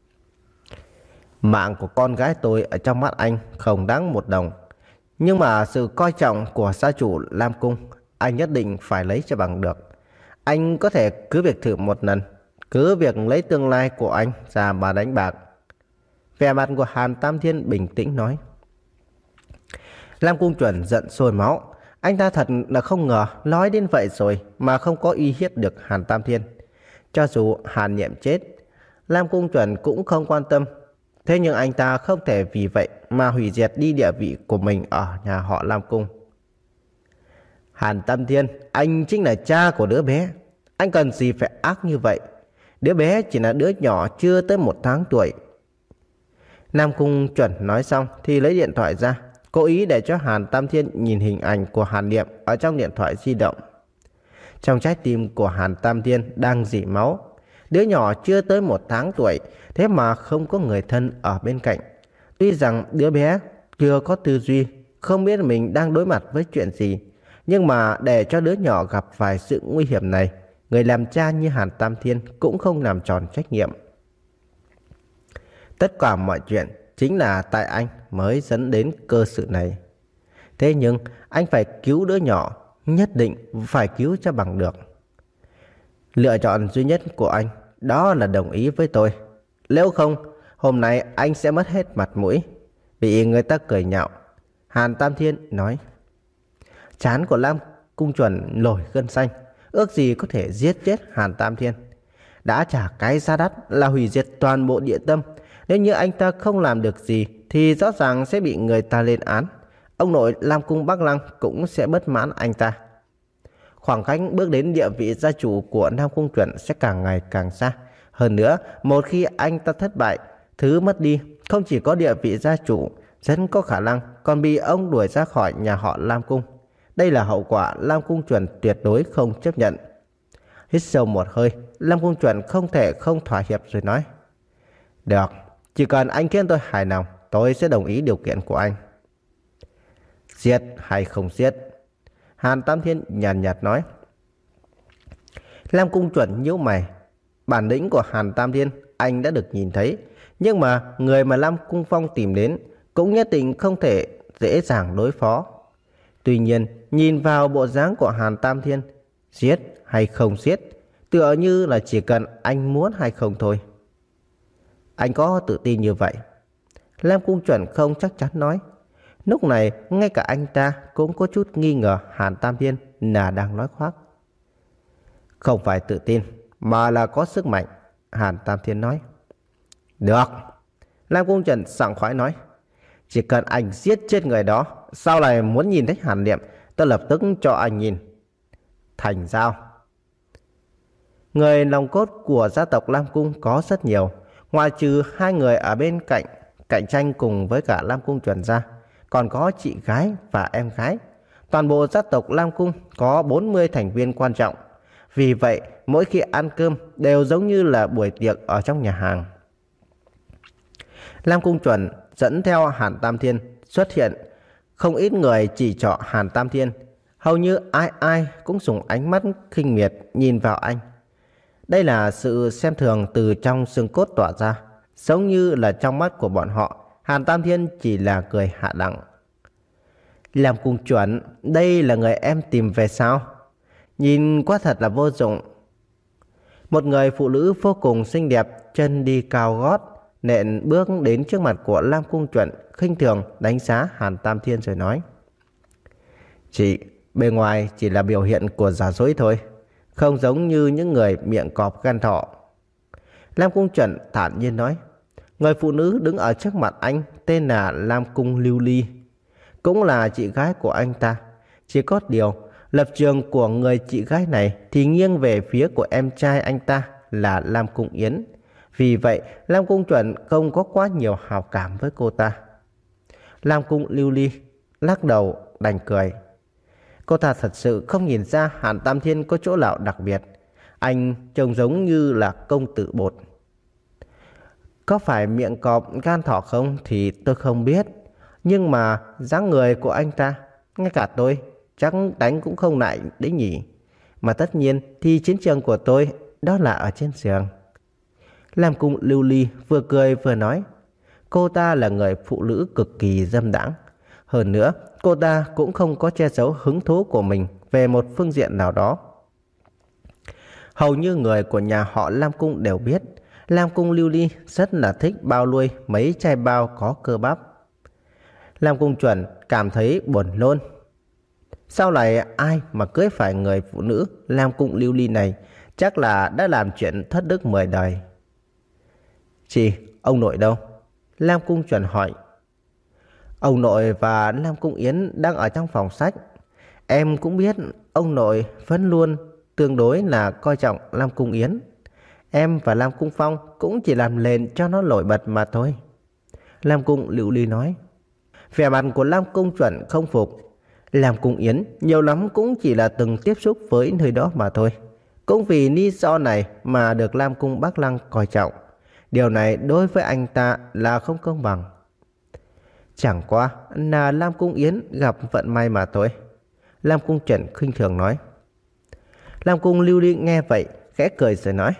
Mạng của con gái tôi ở trong mắt anh không đáng một đồng, nhưng mà sự coi trọng của gia chủ Lam Cung anh nhất định phải lấy cho bằng được. Anh có thể cứ việc thử một lần, cứ việc lấy tương lai của anh ra mà đánh bạc. Vẻ mặt của Hàn Tam Thiên bình tĩnh nói. Lam Cung Chuẩn giận sôi máu. Anh ta thật là không ngờ nói đến vậy rồi mà không có uy hiếp được Hàn Tam Thiên. Cho dù Hàn Niệm chết, Lam Cung Chuẩn cũng không quan tâm. Thế nhưng anh ta không thể vì vậy mà hủy diệt đi địa vị của mình ở nhà họ Lam Cung. Hàn Tam Thiên, anh chính là cha của đứa bé. Anh cần gì phải ác như vậy? Đứa bé chỉ là đứa nhỏ chưa tới một tháng tuổi. Nam Cung Chuẩn nói xong thì lấy điện thoại ra, cố ý để cho Hàn Tam Thiên nhìn hình ảnh của Hàn Niệm ở trong điện thoại di động. Trong trái tim của Hàn Tam Thiên đang rỉ máu. Đứa nhỏ chưa tới một tháng tuổi, thế mà không có người thân ở bên cạnh. Tuy rằng đứa bé chưa có tư duy, không biết mình đang đối mặt với chuyện gì, nhưng mà để cho đứa nhỏ gặp phải sự nguy hiểm này, người làm cha như Hàn Tam Thiên cũng không làm tròn trách nhiệm. Tất cả mọi chuyện chính là tại anh mới dẫn đến cơ sự này. Thế nhưng anh phải cứu đứa nhỏ, nhất định phải cứu cho bằng được. Lựa chọn duy nhất của anh đó là đồng ý với tôi. Nếu không, hôm nay anh sẽ mất hết mặt mũi, bị người ta cười nhạo. Hàn Tam Thiên nói. Trán của Lam Cung Chuẩn nổi gân xanh, ước gì có thể giết chết Hàn Tam Thiên. Đã trả cái giá đắt là hủy diệt toàn bộ địa tâm. Nếu như anh ta không làm được gì thì rõ ràng sẽ bị người ta lên án. Ông nội Lam Cung Bắc Lăng cũng sẽ bất mãn anh ta. Khoảng cách bước đến địa vị gia chủ của Nam Cung Chuẩn sẽ càng ngày càng xa. Hơn nữa, một khi anh ta thất bại, thứ mất đi không chỉ có địa vị gia chủ, rất có khả năng còn bị ông đuổi ra khỏi nhà họ Lam Cung. Đây là hậu quả Lam Cung Chuẩn tuyệt đối không chấp nhận. Hít sâu một hơi, Lam Cung Chuẩn không thể không thỏa hiệp rồi nói. Được, chỉ cần anh khiến tôi hài lòng, tôi sẽ đồng ý điều kiện của anh. Giết hay không giết? Hàn Tam Thiên nhàn nhạt, nhạt nói. Lam Cung Chuẩn nhíu mày. Bản lĩnh của Hàn Tam Thiên anh đã được nhìn thấy, nhưng mà người mà Lam Cung Phong tìm đến cũng nhất định không thể dễ dàng đối phó. Tuy nhiên, nhìn vào bộ dáng của Hàn Tam Thiên, giết hay không giết, tựa như là chỉ cần anh muốn hay không thôi. Anh có tự tin như vậy? Lam Cung Chuẩn không chắc chắn nói. Lúc này, ngay cả anh ta cũng có chút nghi ngờ Hàn Tam Thiên là đang nói khoác. Không phải tự tin, mà là có sức mạnh, Hàn Tam Thiên nói. Được, Lam Cung Chuẩn sảng khoái nói. Chỉ cần anh giết chết người đó, sau này muốn nhìn thấy Hàn Niệm, tôi lập tức cho anh nhìn. Thành giao. Người nòng cốt của gia tộc Lam Cung có rất nhiều, ngoại trừ hai người ở bên cạnh cạnh tranh cùng với cả Lam Cung Chuẩn ra, còn có chị gái và em gái. Toàn bộ gia tộc Lam Cung có bốn mươi thành viên quan trọng. Vì vậy, mỗi khi ăn cơm đều giống như là buổi tiệc ở trong nhà hàng. Lam Cung Chuẩn dẫn theo Hàn Tam Thiên xuất hiện. Không ít người chỉ trỏ Hàn Tam Thiên. Hầu như ai ai cũng dùng ánh mắt khinh miệt nhìn vào anh. Đây là sự xem thường từ trong xương cốt tỏa ra. Giống như là trong mắt của bọn họ, Hàn Tam Thiên chỉ là cười hạ đẳng. Lam Cung Chuẩn, đây là người em tìm về sao? Nhìn quá thật là vô dụng. Một người phụ nữ vô cùng xinh đẹp, chân đi cao gót, nện bước đến trước mặt của Lam Cung Chuẩn, khinh thường đánh giá Hàn Tam Thiên rồi nói. Chị, bề ngoài chỉ là biểu hiện của giả dối thôi, không giống như những người miệng cọp gan thọ. Lam Cung Chuẩn thản nhiên nói. Người phụ nữ đứng ở trước mặt anh tên là Lam Cung Lưu Ly, cũng là chị gái của anh ta. Chỉ có điều, lập trường của người chị gái này thì nghiêng về phía của em trai anh ta là Lam Cung Yến. Vì vậy, Lam Cung Chuẩn không có quá nhiều hào cảm với cô ta. Lam Cung Lưu Ly lắc đầu đành cười. Cô ta thật sự không nhìn ra Hàn Tam Thiên có chỗ nào đặc biệt. Anh trông giống như là công tử bột. Có phải miệng cọp gan thỏ không thì tôi không biết. Nhưng mà dáng người của anh ta, ngay cả tôi chắc đánh cũng không lại đấy nhỉ. Mà tất nhiên thì chiến trường của tôi đó là ở trên giường. Lam Cung Lưu Ly vừa cười vừa nói. Cô ta là người phụ nữ cực kỳ dâm đãng. Hơn nữa, cô ta cũng không có che giấu hứng thú của mình về một phương diện nào đó. Hầu như người của nhà họ Lam Cung đều biết Lam Cung Lưu Ly rất là thích bao nuôi mấy chai bao có cơ bắp. Lam Cung Chuẩn cảm thấy buồn nôn. Sau này ai mà cưới phải người phụ nữ Lam Cung Lưu Ly này chắc là đã làm chuyện thất đức mười đời. Chị, ông nội đâu? Lam Cung Chuẩn hỏi. Ông nội và Lam Cung Yến đang ở trong phòng sách. Em cũng biết ông nội vẫn luôn tương đối là coi trọng Lam Cung Yến. Em và Lam Cung Phong cũng chỉ làm lên cho nó nổi bật mà thôi. Lam Cung Lưu Ly nói. Vẻ mặt của Lam Cung Chuẩn không phục. Lam Cung Yến nhiều lắm cũng chỉ là từng tiếp xúc với nơi đó mà thôi. Cũng vì lý do này mà được Lam Cung Bắc Lăng coi trọng. Điều này đối với anh ta là không công bằng. Chẳng qua là Lam Cung Yến gặp vận may mà thôi. Lam Cung Chuẩn khinh thường nói. Lam Cung Lưu Ly nghe vậy khẽ cười rồi nói.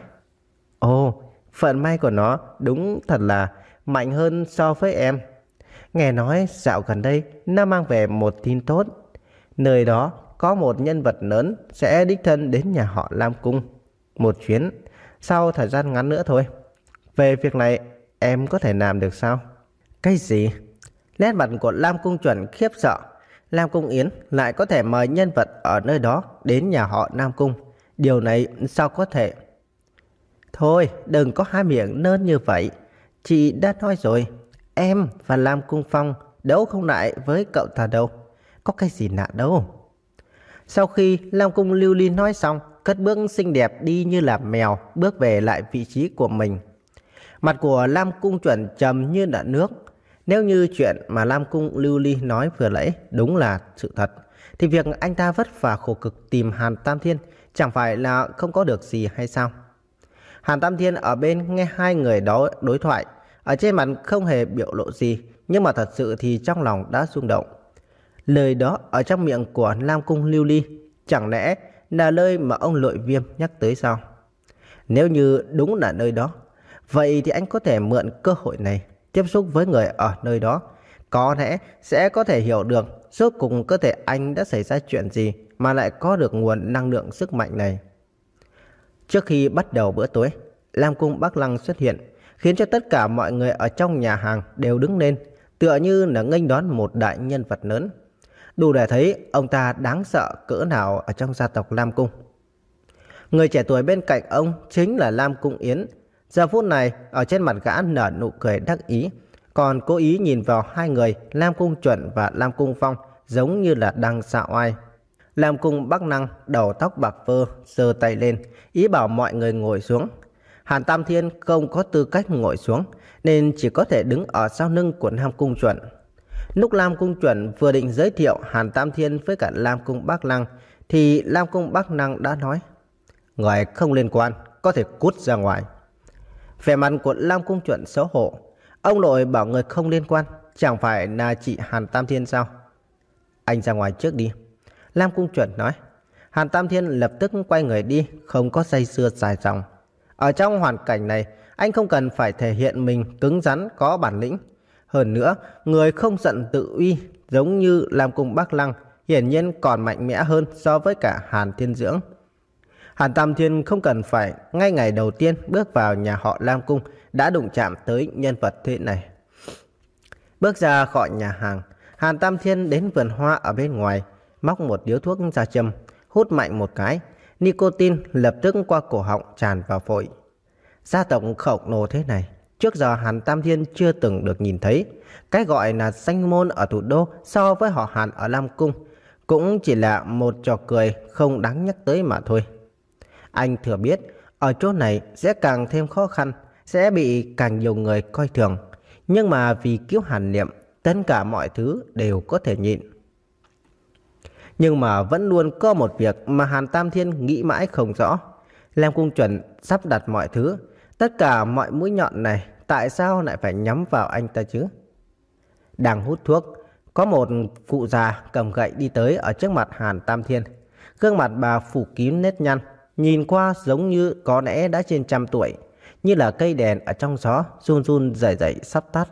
Ồ, vận may của nó đúng thật là mạnh hơn so với em. Nghe nói dạo gần đây nó mang về một tin tốt. Nơi đó có một nhân vật lớn sẽ đích thân đến nhà họ Lam Cung một chuyến sau thời gian ngắn nữa thôi. Về việc này em có thể làm được sao? Cái gì? Nét mặt của Lam Cung Chuẩn khiếp sợ. Lam Cung Yến lại có thể mời nhân vật ở nơi đó đến nhà họ Nam Cung. Điều này sao có thể? Thôi đừng có hai miệng nơn như vậy. Chị đã nói rồi, em và Lam Cung Phong đấu không lại với cậu ta đâu. Có cái gì lạ đâu. Sau khi Lam Cung Lưu Ly nói xong, cất bước xinh đẹp đi như là mèo bước về lại vị trí của mình. Mặt của Lam Cung Chuẩn trầm như đạn nước. Nếu như chuyện mà Lam Cung Lưu Ly nói vừa nãy đúng là sự thật, thì việc anh ta vất vả khổ cực tìm Hàn Tam Thiên chẳng phải là không có được gì hay sao? Hàn Tam Thiên ở bên nghe hai người đó đối thoại, ở trên mặt không hề biểu lộ gì, nhưng mà thật sự thì trong lòng đã rung động. Lời đó ở trong miệng của Lam Cung Lưu Ly chẳng lẽ là lời mà ông Lội Viêm nhắc tới sao? Nếu như đúng là nơi đó, vậy thì anh có thể mượn cơ hội này tiếp xúc với người ở nơi đó, có lẽ sẽ có thể hiểu được rốt cuộc cơ thể anh đã xảy ra chuyện gì mà lại có được nguồn năng lượng sức mạnh này. Trước khi bắt đầu bữa tối, Lam Cung Bắc Lăng xuất hiện, khiến cho tất cả mọi người ở trong nhà hàng đều đứng lên, tựa như là nghênh đón một đại nhân vật lớn. Đủ để thấy ông ta đáng sợ cỡ nào ở trong gia tộc Lam Cung. Người trẻ tuổi bên cạnh ông chính là Lam Cung Yến. Giờ phút này ở trên mặt gã nở nụ cười đắc ý, còn cố ý nhìn vào hai người Lam Cung Chuẩn và Lam Cung Phong giống như là đang xạo oai. Lam Cung Bắc Lăng đầu tóc bạc phơ giơ tay lên, ý bảo mọi người ngồi xuống. Hàn Tam Thiên không có tư cách ngồi xuống nên chỉ có thể đứng ở sau lưng của Lam Cung Chuẩn. Lúc Lam Cung Chuẩn vừa định giới thiệu Hàn Tam Thiên với cả Lam Cung Bắc Lăng thì Lam Cung Bắc Lăng đã nói: người không liên quan, có thể cút ra ngoài. Vẻ mặt của Lam Cung Chuẩn xấu hổ. Ông nội bảo người không liên quan, chẳng phải là chị Hàn Tam Thiên sao? Anh ra ngoài trước đi, Lam Cung Chuẩn nói. Hàn Tam Thiên lập tức quay người đi, không có dây dưa dài dòng. Ở trong hoàn cảnh này, anh không cần phải thể hiện mình cứng rắn có bản lĩnh. Hơn nữa, người không giận tự uy giống như Lam Cung Bắc Lăng hiển nhiên còn mạnh mẽ hơn so với cả Hàn Thiên Dưỡng. Hàn Tam Thiên không cần phải ngay ngày đầu tiên bước vào nhà họ Lam Cung đã đụng chạm tới nhân vật thế này. Bước ra khỏi nhà hàng, Hàn Tam Thiên đến vườn hoa ở bên ngoài, móc một điếu thuốc ra châm, hút mạnh một cái, nicotine lập tức qua cổ họng tràn vào phổi. Gia tộc khổng lồ thế này, trước giờ Hàn Tam Thiên chưa từng được nhìn thấy. Cái gọi là danh môn ở thủ đô so với họ Hàn ở Lam Cung cũng chỉ là một trò cười không đáng nhắc tới mà thôi. Anh thừa biết ở chỗ này sẽ càng thêm khó khăn, sẽ bị càng nhiều người coi thường. Nhưng mà vì cứu Hàn Niệm, tất cả mọi thứ đều có thể nhịn. Nhưng mà vẫn luôn có một việc mà Hàn Tam Thiên nghĩ mãi không rõ. Lam Cung Chuẩn sắp đặt mọi thứ, tất cả mọi mũi nhọn này tại sao lại phải nhắm vào anh ta chứ? Đang hút thuốc, có một cụ già cầm gậy đi tới ở trước mặt Hàn Tam Thiên. Gương mặt bà phủ kín nếp nhăn, nhìn qua giống như có lẽ đã trên trăm tuổi, như là cây đèn ở trong gió run run rẩy rẩy sắp tắt.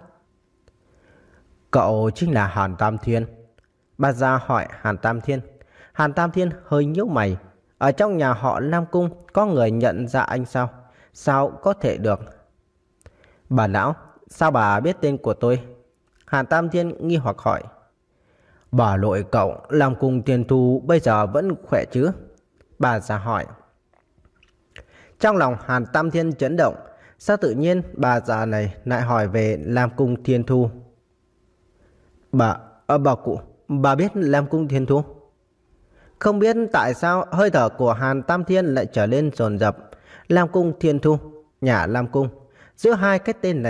Cậu chính là Hàn Tam Thiên? Bà già hỏi Hàn Tam Thiên. Hàn Tam Thiên hơi nhíu mày. Ở trong nhà họ Lam Cung có người nhận ra anh sao? Sao có thể được? Bà lão, sao bà biết tên của tôi? Hàn Tam Thiên nghi hoặc hỏi. Bà nội cậu Lam Cung Thiên Thu bây giờ vẫn khỏe chứ? Bà già hỏi. Trong lòng Hàn Tam Thiên chấn động. Sao tự nhiên bà già này lại hỏi về Lam Cung Thiên Thu? Bà, à, bà cụ, bà biết Lam Cung Thiên Thu? Không biết tại sao hơi thở của Hàn Tam Thiên lại trở lên dồn dập. Lam Cung Thiên Thu, nhà Lam Cung. Giữa hai cái tên này,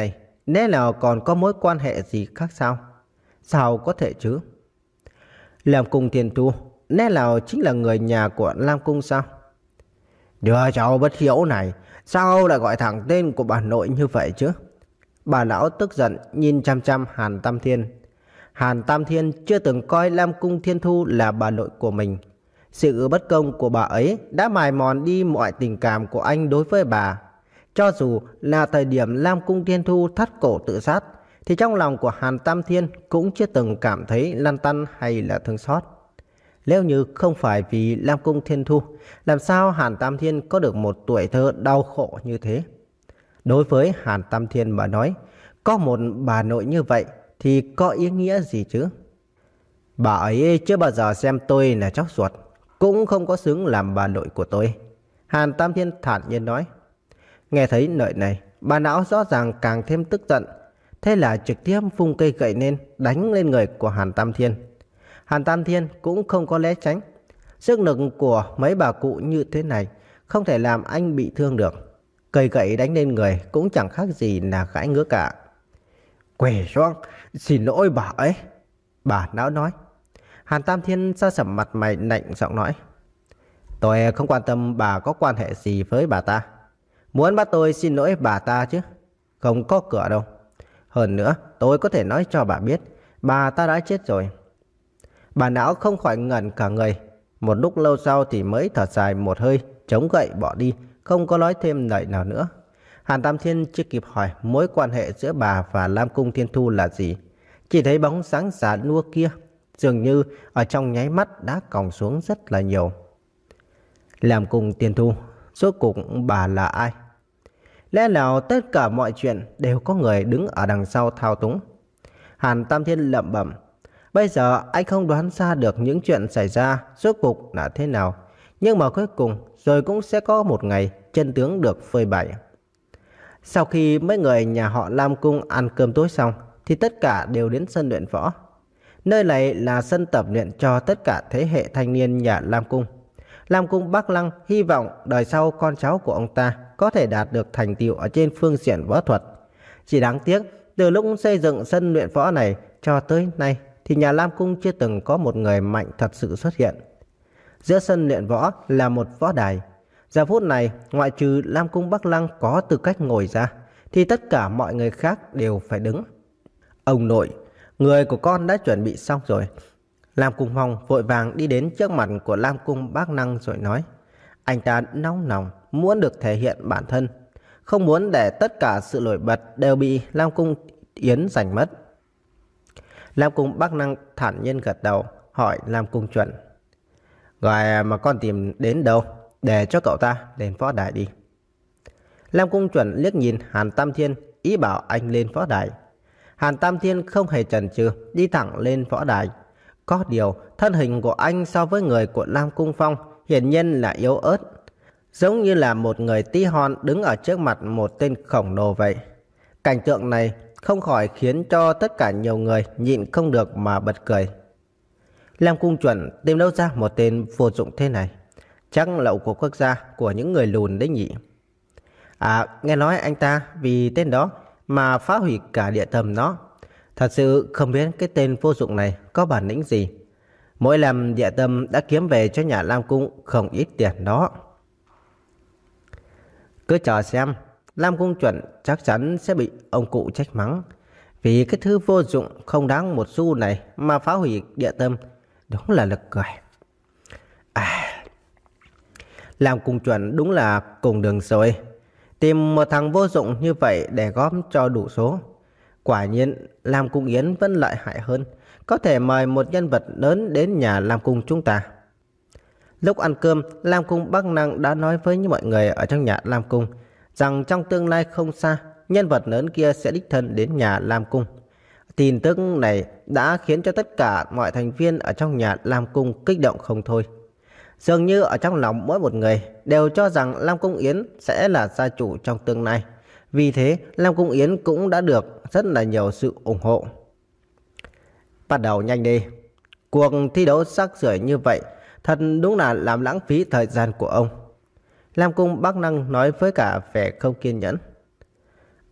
Lẽ nào còn có mối quan hệ gì khác sao? Sao có thể chứ? Lam Cung Thiên Thu, lẽ nào chính là người nhà của Lam Cung sao? Đứa cháu bất hiếu này, sao lại gọi thẳng tên của bà nội như vậy chứ? Bà lão tức giận nhìn chăm chăm Hàn Tam Thiên. Hàn Tam Thiên chưa từng coi Lam Cung Thiên Thu là bà nội của mình. Sự bất công của bà ấy đã mài mòn đi mọi tình cảm của anh đối với bà. Cho dù là thời điểm Lam Cung Thiên Thu thắt cổ tự sát, thì trong lòng của Hàn Tam Thiên cũng chưa từng cảm thấy lăn tăn hay là thương xót. Nếu như không phải vì Lam Cung Thiên Thu, làm sao Hàn Tam Thiên có được một tuổi thơ đau khổ như thế? Đối với Hàn Tam Thiên mà nói, có một bà nội như vậy thì có ý nghĩa gì chứ? Bà ấy chưa bao giờ xem tôi là cháu ruột, cũng không có xứng làm bà nội của tôi. Hàn Tam Thiên thản nhiên nói. Nghe thấy lời này, bà não rõ ràng càng thêm tức giận. Thế là trực tiếp vung cây gậy lên đánh lên người của Hàn Tam Thiên. Hàn Tam Thiên cũng không có né tránh. Sức lực của mấy bà cụ như thế này không thể làm anh bị thương được. Cây gậy đánh lên người cũng chẳng khác gì là gãi ngứa cả. Quỳ xuống, xin lỗi bà ấy. Bà não nói. Hàn Tam Thiên sa sẩm mặt mày lạnh giọng nói. Tôi không quan tâm bà có quan hệ gì với bà ta. Muốn bắt tôi xin lỗi bà ta chứ? Không có cửa đâu. Hơn nữa, tôi có thể nói cho bà biết, bà ta đã chết rồi. Bà não không khỏi ngẩn cả người. Một lúc lâu sau thì mới thở dài một hơi, chống gậy bỏ đi, không có nói thêm lời nào nữa. Hàn Tam Thiên chưa kịp hỏi mối quan hệ giữa bà và Lam Cung Thiên Thu là gì. Chỉ thấy bóng sáng già nua kia, dường như ở trong nháy mắt đã còng xuống rất là nhiều. Lam Cung Thiên Thu, rốt cuộc bà là ai? Lẽ nào tất cả mọi chuyện đều có người đứng ở đằng sau thao túng? Hàn Tam Thiên lẩm bẩm. Bây giờ anh không đoán ra được những chuyện xảy ra rốt cuộc là thế nào. Nhưng mà cuối cùng rồi cũng sẽ có một ngày chân tướng được phơi bày. Sau khi mấy người nhà họ Lam Cung ăn cơm tối xong thì tất cả đều đến sân luyện võ. Nơi này là sân tập luyện cho tất cả thế hệ thanh niên nhà Lam Cung. Lam Cung Bắc Lăng hy vọng đời sau con cháu của ông ta có thể đạt được thành tựu ở trên phương diện võ thuật. Chỉ đáng tiếc, từ lúc xây dựng sân luyện võ này cho tới nay thì nhà Lam Cung chưa từng có một người mạnh thật sự xuất hiện. Giữa sân luyện võ là một võ đài. Giờ phút này, ngoại trừ Lam Cung Bắc Lăng có tư cách ngồi ra, thì tất cả mọi người khác đều phải đứng. Ông nội, người của con đã chuẩn bị xong rồi. Lam Cung Phong vội vàng đi đến trước mặt của Lam Cung Bắc Lăng rồi nói. Anh ta nóng lòng, muốn được thể hiện bản thân, không muốn để tất cả sự nổi bật đều bị Lam Cung Yến giành mất. Lam Cung Bắc Lăng thản nhiên gật đầu, hỏi Lam Cung Chuẩn. Người mà con tìm đến đâu, để cho cậu ta lên võ đài đi. Lam Cung Chuẩn liếc nhìn Hàn Tam Thiên, ý bảo anh lên võ đài. Hàn Tam Thiên không hề chần chừ, đi thẳng lên võ đài. Có điều, thân hình của anh so với người của Lam Cung Phong hiển nhiên là yếu ớt, giống như là một người tí hon đứng ở trước mặt một tên khổng lồ vậy. Cảnh tượng này không khỏi khiến cho tất cả nhiều người nhịn không được mà bật cười. Lam Cung Chuẩn tìm đâu ra một tên vô dụng thế này? Chắc lậu của quốc gia của những người lùn đấy nhỉ? À, nghe nói anh ta vì tên đó mà phá hủy cả địa tâm nó. Thật sự không biết cái tên vô dụng này có bản lĩnh gì. Mỗi lần địa tâm đã kiếm về cho nhà Lam Cung không ít tiền đó. Cứ chờ xem, Lam Cung Chuẩn chắc chắn sẽ bị ông cụ trách mắng. Vì cái thứ vô dụng không đáng một xu này mà phá hủy địa tâm, đúng là lực cười. À, Lam Cung Chuẩn đúng là cùng đường rồi. Tìm một thằng vô dụng như vậy để góp cho đủ số. Quả nhiên Lam Cung Yến vẫn lợi hại hơn, có thể mời một nhân vật lớn đến nhà Lam Cung chúng ta. Lúc ăn cơm, Lam Cung Bắc Lăng đã nói với mọi người ở trong nhà Lam Cung rằng trong tương lai không xa, nhân vật lớn kia sẽ đích thân đến nhà Lam Cung. Tin tức này đã khiến cho tất cả mọi thành viên ở trong nhà Lam Cung kích động không thôi. Dường như ở trong lòng mỗi một người đều cho rằng Lam Cung Yến sẽ là gia chủ trong tương lai. Vì thế, Lam Cung Yến cũng đã được rất là nhiều sự ủng hộ. Bắt đầu nhanh đi. Cuộc thi đấu rác rưởi như vậy thật đúng là làm lãng phí thời gian của ông. Lam Cung Bắc Lăng nói với cả vẻ không kiên nhẫn.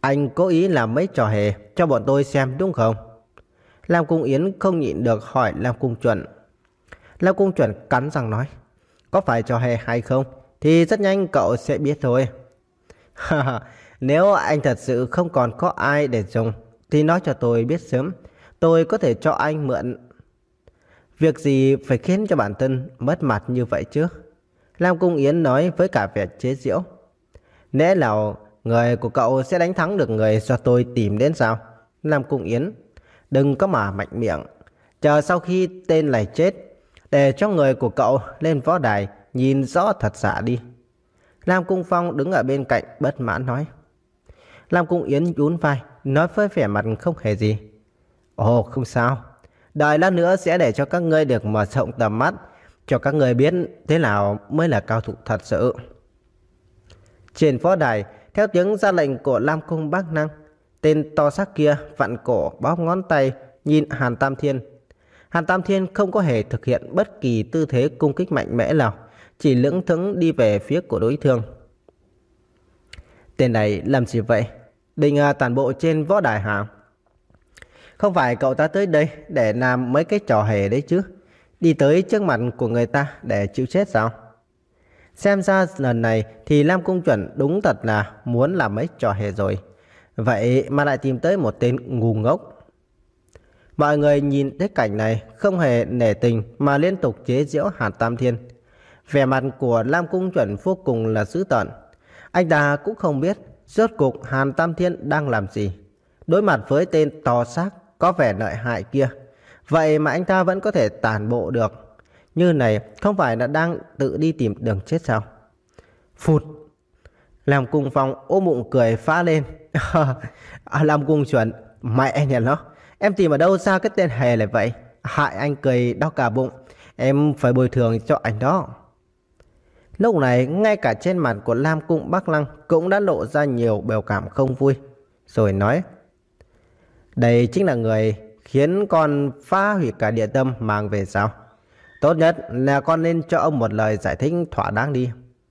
Anh cố ý làm mấy trò hề cho bọn tôi xem đúng không? Lam Cung Yến không nhịn được hỏi Lam Cung Chuẩn. Lam Cung Chuẩn cắn răng nói, có phải trò hề hay không thì rất nhanh cậu sẽ biết thôi. Nếu anh thật sự không còn có ai để dùng thì nói cho tôi biết sớm, tôi có thể cho anh mượn. Việc gì phải khiến cho bản thân mất mặt như vậy chứ? Lam Cung Yến nói với cả vẻ chế giễu. Lẽ nào người của cậu sẽ đánh thắng được người do tôi tìm đến sao? Lam Cung Yến, đừng có mà mạnh miệng. Chờ sau khi tên này chết, để cho người của cậu lên võ đài nhìn rõ thật giả đi. Lam Cung Phong đứng ở bên cạnh bất mãn nói. Lam Cung Yến nhún vai, nói với vẻ mặt không hề gì. Ồ, không sao. Đợi lát nữa sẽ để cho các ngươi được mở rộng tầm mắt, cho các ngươi biết thế nào mới là cao thủ thật sự. Trên võ đài, theo tiếng ra lệnh của Lam Cung Bác Năng, tên to xác kia vặn cổ bóp ngón tay nhìn Hàn Tam Thiên. Hàn Tam Thiên không có hề thực hiện bất kỳ tư thế cung kích mạnh mẽ nào, chỉ lững thững đi về phía của đối phương. Tên này làm gì vậy? Định à, tản bộ trên võ đài hả? Không phải cậu ta tới đây để làm mấy cái trò hề đấy chứ? Đi tới trước mặt của người ta để chịu chết sao? Xem ra lần này thì Lam Cung Chuẩn đúng thật là muốn làm mấy trò hề rồi. Vậy mà lại tìm tới một tên ngu ngốc. Mọi người nhìn thấy cảnh này không hề nể tình mà liên tục chế giễu Hàn Tam Thiên. Vẻ mặt của Lam Cung Chuẩn vô cùng là dữ tợn. Anh ta cũng không biết rốt cuộc Hàn Tam Thiên đang làm gì. Đối mặt với tên to xác có vẻ lợi hại kia, vậy mà anh ta vẫn có thể tản bộ được. Như này không phải là đang tự đi tìm đường chết sao? Phụt! Lam Cung Phong ôm bụng cười phá lên. Lam Cung Chuẩn, mẹ nhà nó, em tìm ở đâu ra cái tên hề này vậy? Hại anh cười đau cả bụng. Em phải bồi thường cho anh đó. Lúc này ngay cả trên mặt của Lam Cung Bắc Lăng cũng đã lộ ra nhiều biểu cảm không vui. Rồi nói, đây chính là người khiến con phá hủy cả địa tâm mang về sao? Tốt nhất là con nên cho ông một lời giải thích thỏa đáng đi.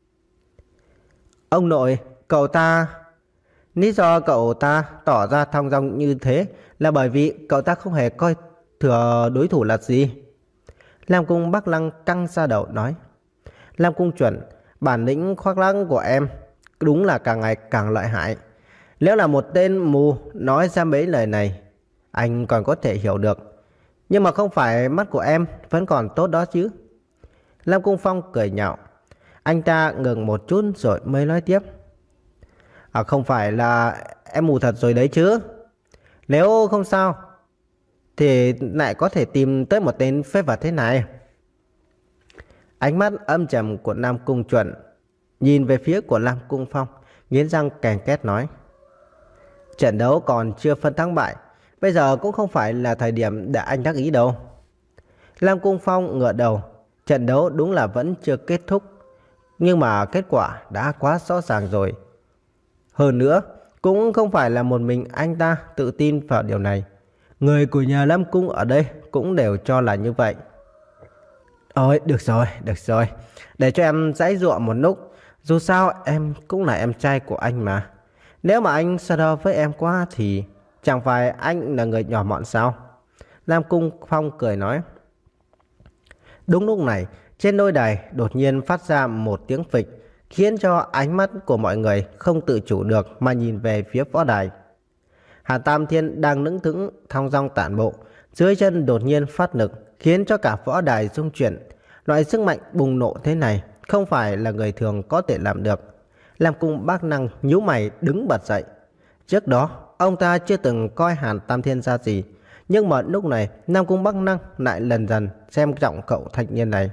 Ông nội, cậu ta... Lý do cậu ta tỏ ra thong dong như thế là bởi vì cậu ta không hề coi thừa đối thủ là gì. Lam Cung Bắc Lăng căng ra đầu nói. Lam Cung Chuẩn, bản lĩnh khoác lác của em đúng là càng ngày càng lợi hại. Nếu là một tên mù nói ra mấy lời này, anh còn có thể hiểu được. Nhưng mà không phải mắt của em vẫn còn tốt đó chứ? Lam Cung Phong cười nhạo. Anh ta ngừng một chút rồi mới nói tiếp. À, không phải là em mù thật rồi đấy chứ? Nếu không sao thì lại có thể tìm tới một tên phế vật thế này. Ánh mắt âm trầm của Nam Cung Chuẩn nhìn về phía của Lam Cung Phong, nghiến răng kèn két nói. Trận đấu còn chưa phân thắng bại, bây giờ cũng không phải là thời điểm để anh đắc ý đâu. Lam Cung Phong ngửa đầu. Trận đấu đúng là vẫn chưa kết thúc, nhưng mà kết quả đã quá rõ ràng rồi. Hơn nữa, cũng không phải là một mình anh ta tự tin vào điều này. Người của nhà Lam Cung ở đây cũng đều cho là như vậy. Ôi, được rồi, được rồi. Để cho em giãy giụa một lúc. Dù sao em cũng là em trai của anh mà. Nếu mà anh so đo với em quá thì chẳng phải anh là người nhỏ mọn sao? Lam Cung Phong cười nói. Đúng lúc này, trên đôi đài đột nhiên phát ra một tiếng phịch, khiến cho ánh mắt của mọi người không tự chủ được mà nhìn về phía võ đài. Hàn Tam Thiên đang lững thững thong dong tản bộ, dưới chân đột nhiên phát lực, khiến cho cả võ đài rung chuyển. Loại sức mạnh bùng nổ thế này không phải là người thường có thể làm được. Lam Cung Bác Năng nhíu mày đứng bật dậy. Trước đó ông ta chưa từng coi Hàn Tam Thiên ra gì, nhưng mà lúc này Nam Cung Bác Năng lại lần dần xem trọng cậu thanh niên này.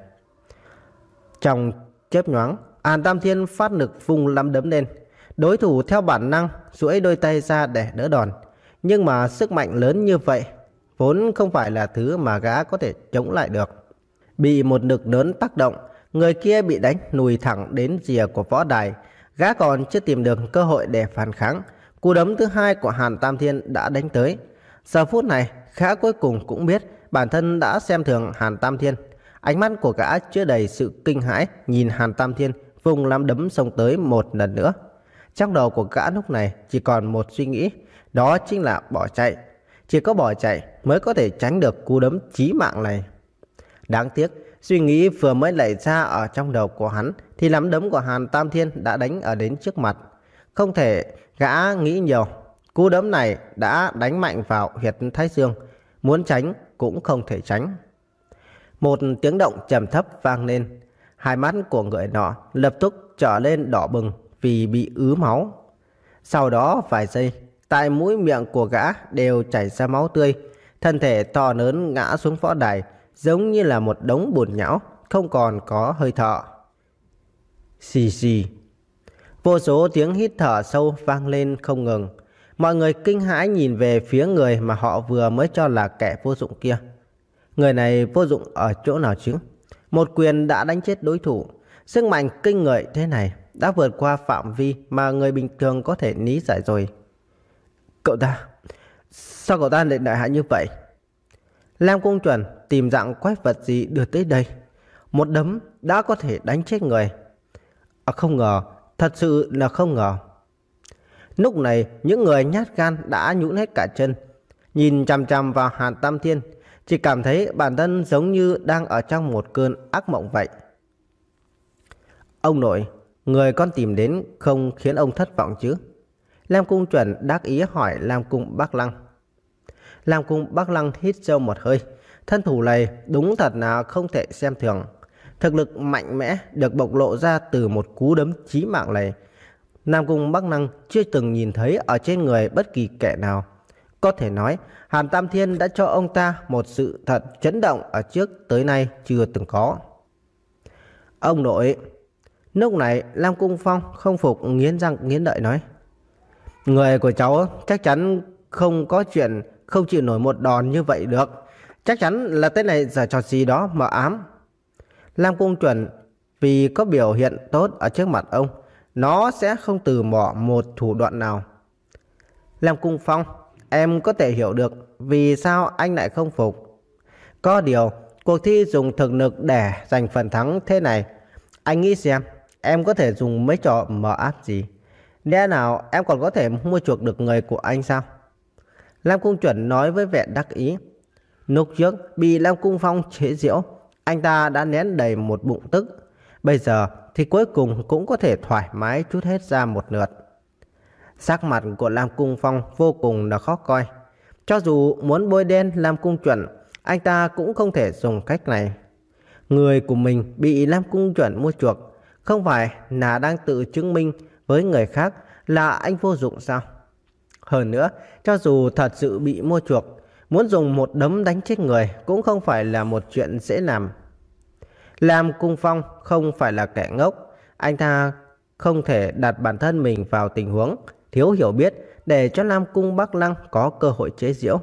Trong chớp nhoáng, Hàn Tam Thiên phát lực vùng lắm đấm lên. Đối thủ theo bản năng duỗi đôi tay ra để đỡ đòn, nhưng mà sức mạnh lớn như vậy vốn không phải là thứ mà gã có thể chống lại được. Bị một lực lớn tác động, người kia bị đánh lùi thẳng đến rìa của võ đài. Gã còn chưa tìm được cơ hội để phản kháng, cú đấm thứ hai của Hàn Tam Thiên đã đánh tới. Giờ phút này, gã cuối cùng cũng biết bản thân đã xem thường Hàn Tam Thiên. Ánh mắt của gã chứa đầy sự kinh hãi nhìn Hàn Tam Thiên vùng lắm đấm xông tới một lần nữa. Trong đầu của gã lúc này chỉ còn một suy nghĩ, đó chính là bỏ chạy. Chỉ có bỏ chạy mới có thể tránh được cú đấm chí mạng này. Đáng tiếc, suy nghĩ vừa mới nảy ra ở trong đầu của hắn thì nắm đấm của Hàn Tam Thiên đã đánh ở đến trước mặt. Không thể gã nghĩ nhiều, cú đấm này đã đánh mạnh vào huyệt thái dương, muốn tránh cũng không thể tránh. Một tiếng động trầm thấp vang lên, hai mắt của người nọ lập tức trở lên đỏ bừng vì bị ứ máu. Sau đó vài giây, tại mũi miệng của gã đều chảy ra máu tươi, thân thể to lớn ngã xuống võ đài, giống như là một đống bùn nhão, không còn có hơi thở. Xì xì. Vô số tiếng hít thở sâu vang lên không ngừng. Mọi người kinh hãi nhìn về phía người mà họ vừa mới cho là kẻ vô dụng kia. Người này vô dụng ở chỗ nào chứ? Một quyền đã đánh chết đối thủ. Sức mạnh kinh người thế này đã vượt qua phạm vi mà người bình thường có thể lý giải rồi. Cậu ta, sao cậu ta lại đại hại như vậy? Lam Cung Chuẩn tìm dạng quái vật gì đưa tới đây? Một đấm đã có thể đánh chết người. À, không ngờ, thật sự là không ngờ. Lúc này những người nhát gan đã nhũn hết cả chân, nhìn chằm chằm vào Hàn Tam Thiên, chỉ cảm thấy bản thân giống như đang ở trong một cơn ác mộng vậy. Ông nội, người con tìm đến không khiến ông thất vọng chứ? Lam Cung Chuẩn đắc ý hỏi Lam Cung Bắc Lăng. Lam Cung Bắc Lăng hít sâu một hơi. Thân thủ này đúng thật là không thể xem thường. Thực lực mạnh mẽ được bộc lộ ra từ một cú đấm chí mạng này, Lam Cung Bắc Lăng chưa từng nhìn thấy ở trên người bất kỳ kẻ nào. Có thể nói Hàn Tam Thiên đã cho ông ta một sự thật chấn động ở trước tới nay chưa từng có. Ông nội. Lúc này Lam Cung Phong không phục, nghiến răng nghiến lợi nói: Người của cháu chắc chắn không có chuyện không chịu nổi một đòn như vậy được. Chắc chắn là tên này giở trò gì đó mờ ám. Lam Cung Chuẩn vì có biểu hiện tốt ở trước mặt ông, nó sẽ không từ bỏ một thủ đoạn nào. Lam Cung Phong, em có thể hiểu được vì sao anh lại không phục. Có điều, cuộc thi dùng thực lực để giành phần thắng thế này, anh nghĩ xem, em có thể dùng mấy trò mờ ám gì? Lẽ nào em còn có thể mua chuộc được người của anh sao? Lam Cung Chuẩn nói với vẻ đắc ý. Lúc trước bị Lam Cung Phong chế giễu, anh ta đã nén đầy một bụng tức. Bây giờ thì cuối cùng cũng có thể thoải mái trút hết ra một lượt. Sắc mặt của Lam Cung Phong vô cùng là khó coi. Cho dù muốn bôi đen Lam Cung Chuẩn, anh ta cũng không thể dùng cách này. Người của mình bị Lam Cung Chuẩn mua chuộc, không phải là đang tự chứng minh với người khác là anh vô dụng sao? Hơn nữa, cho dù thật sự bị mua chuộc, muốn dùng một đấm đánh chết người cũng không phải là một chuyện dễ làm. Lam Cung Phong không phải là kẻ ngốc, anh ta không thể đặt bản thân mình vào tình huống thiếu hiểu biết để cho Lam Cung Bắc Lăng có cơ hội chế giễu.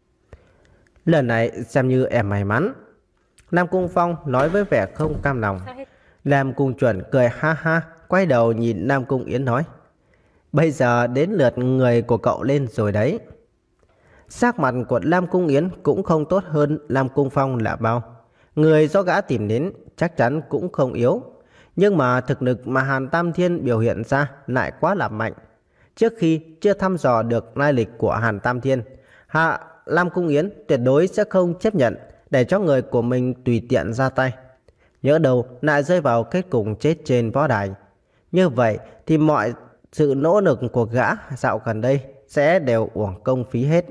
Lần này xem như em may mắn. Lam Cung Phong nói với vẻ không cam lòng. Lam Cung Chuẩn cười ha ha, quay đầu nhìn Lam Cung Yến nói: Bây giờ đến lượt người của cậu lên rồi đấy. Sắc mặt của Lam Cung Yến cũng không tốt hơn Lam Cung Phong là bao. Người do gã tìm đến chắc chắn cũng không yếu, nhưng mà thực lực mà Hàn Tam Thiên biểu hiện ra lại quá là mạnh. Trước khi chưa thăm dò được lai lịch của Hàn Tam Thiên, Hạ Lam Cung Yến tuyệt đối sẽ không chấp nhận để cho người của mình tùy tiện ra tay. Nhỡ đâu lại rơi vào kết cục chết trên võ đài. Như vậy thì mọi sự nỗ lực của gã dạo gần đây sẽ đều uổng công phí hết.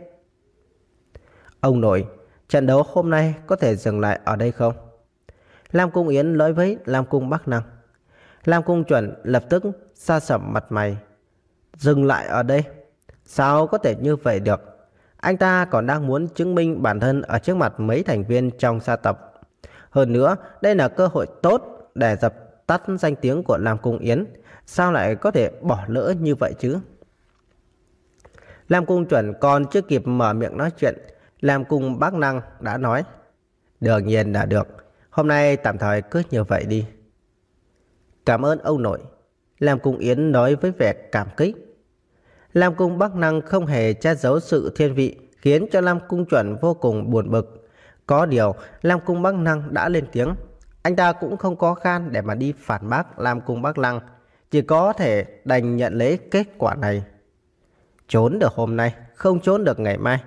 Ông nội, trận đấu hôm nay có thể dừng lại ở đây không? Lam Cung Yến nói với Lam Cung Bắc Lăng. Lam Cung Chuẩn lập tức sa sầm mặt mày. Dừng lại ở đây? Sao có thể như vậy được? Anh ta còn đang muốn chứng minh bản thân ở trước mặt mấy thành viên trong gia tộc. Hơn nữa, đây là cơ hội tốt để dập tắt danh tiếng của Lam Cung Yến. Sao lại có thể bỏ lỡ như vậy chứ? Lam Cung Chuẩn còn chưa kịp mở miệng nói chuyện, Lam Cung Bắc Lăng đã nói: Đương nhiên là được, hôm nay tạm thời cứ như vậy đi. Cảm ơn ông nội, Lam Cung Yến nói với vẻ cảm kích. Lam Cung Bắc Lăng không hề che giấu sự thiên vị, khiến cho Lam Cung Chuẩn vô cùng buồn bực. Có điều Lam Cung Bắc Lăng đã lên tiếng, anh ta cũng không có gan để mà đi phản bác Lam Cung Bắc Lăng, chỉ có thể đành nhận lấy kết quả này. Trốn được hôm nay, không trốn được ngày mai.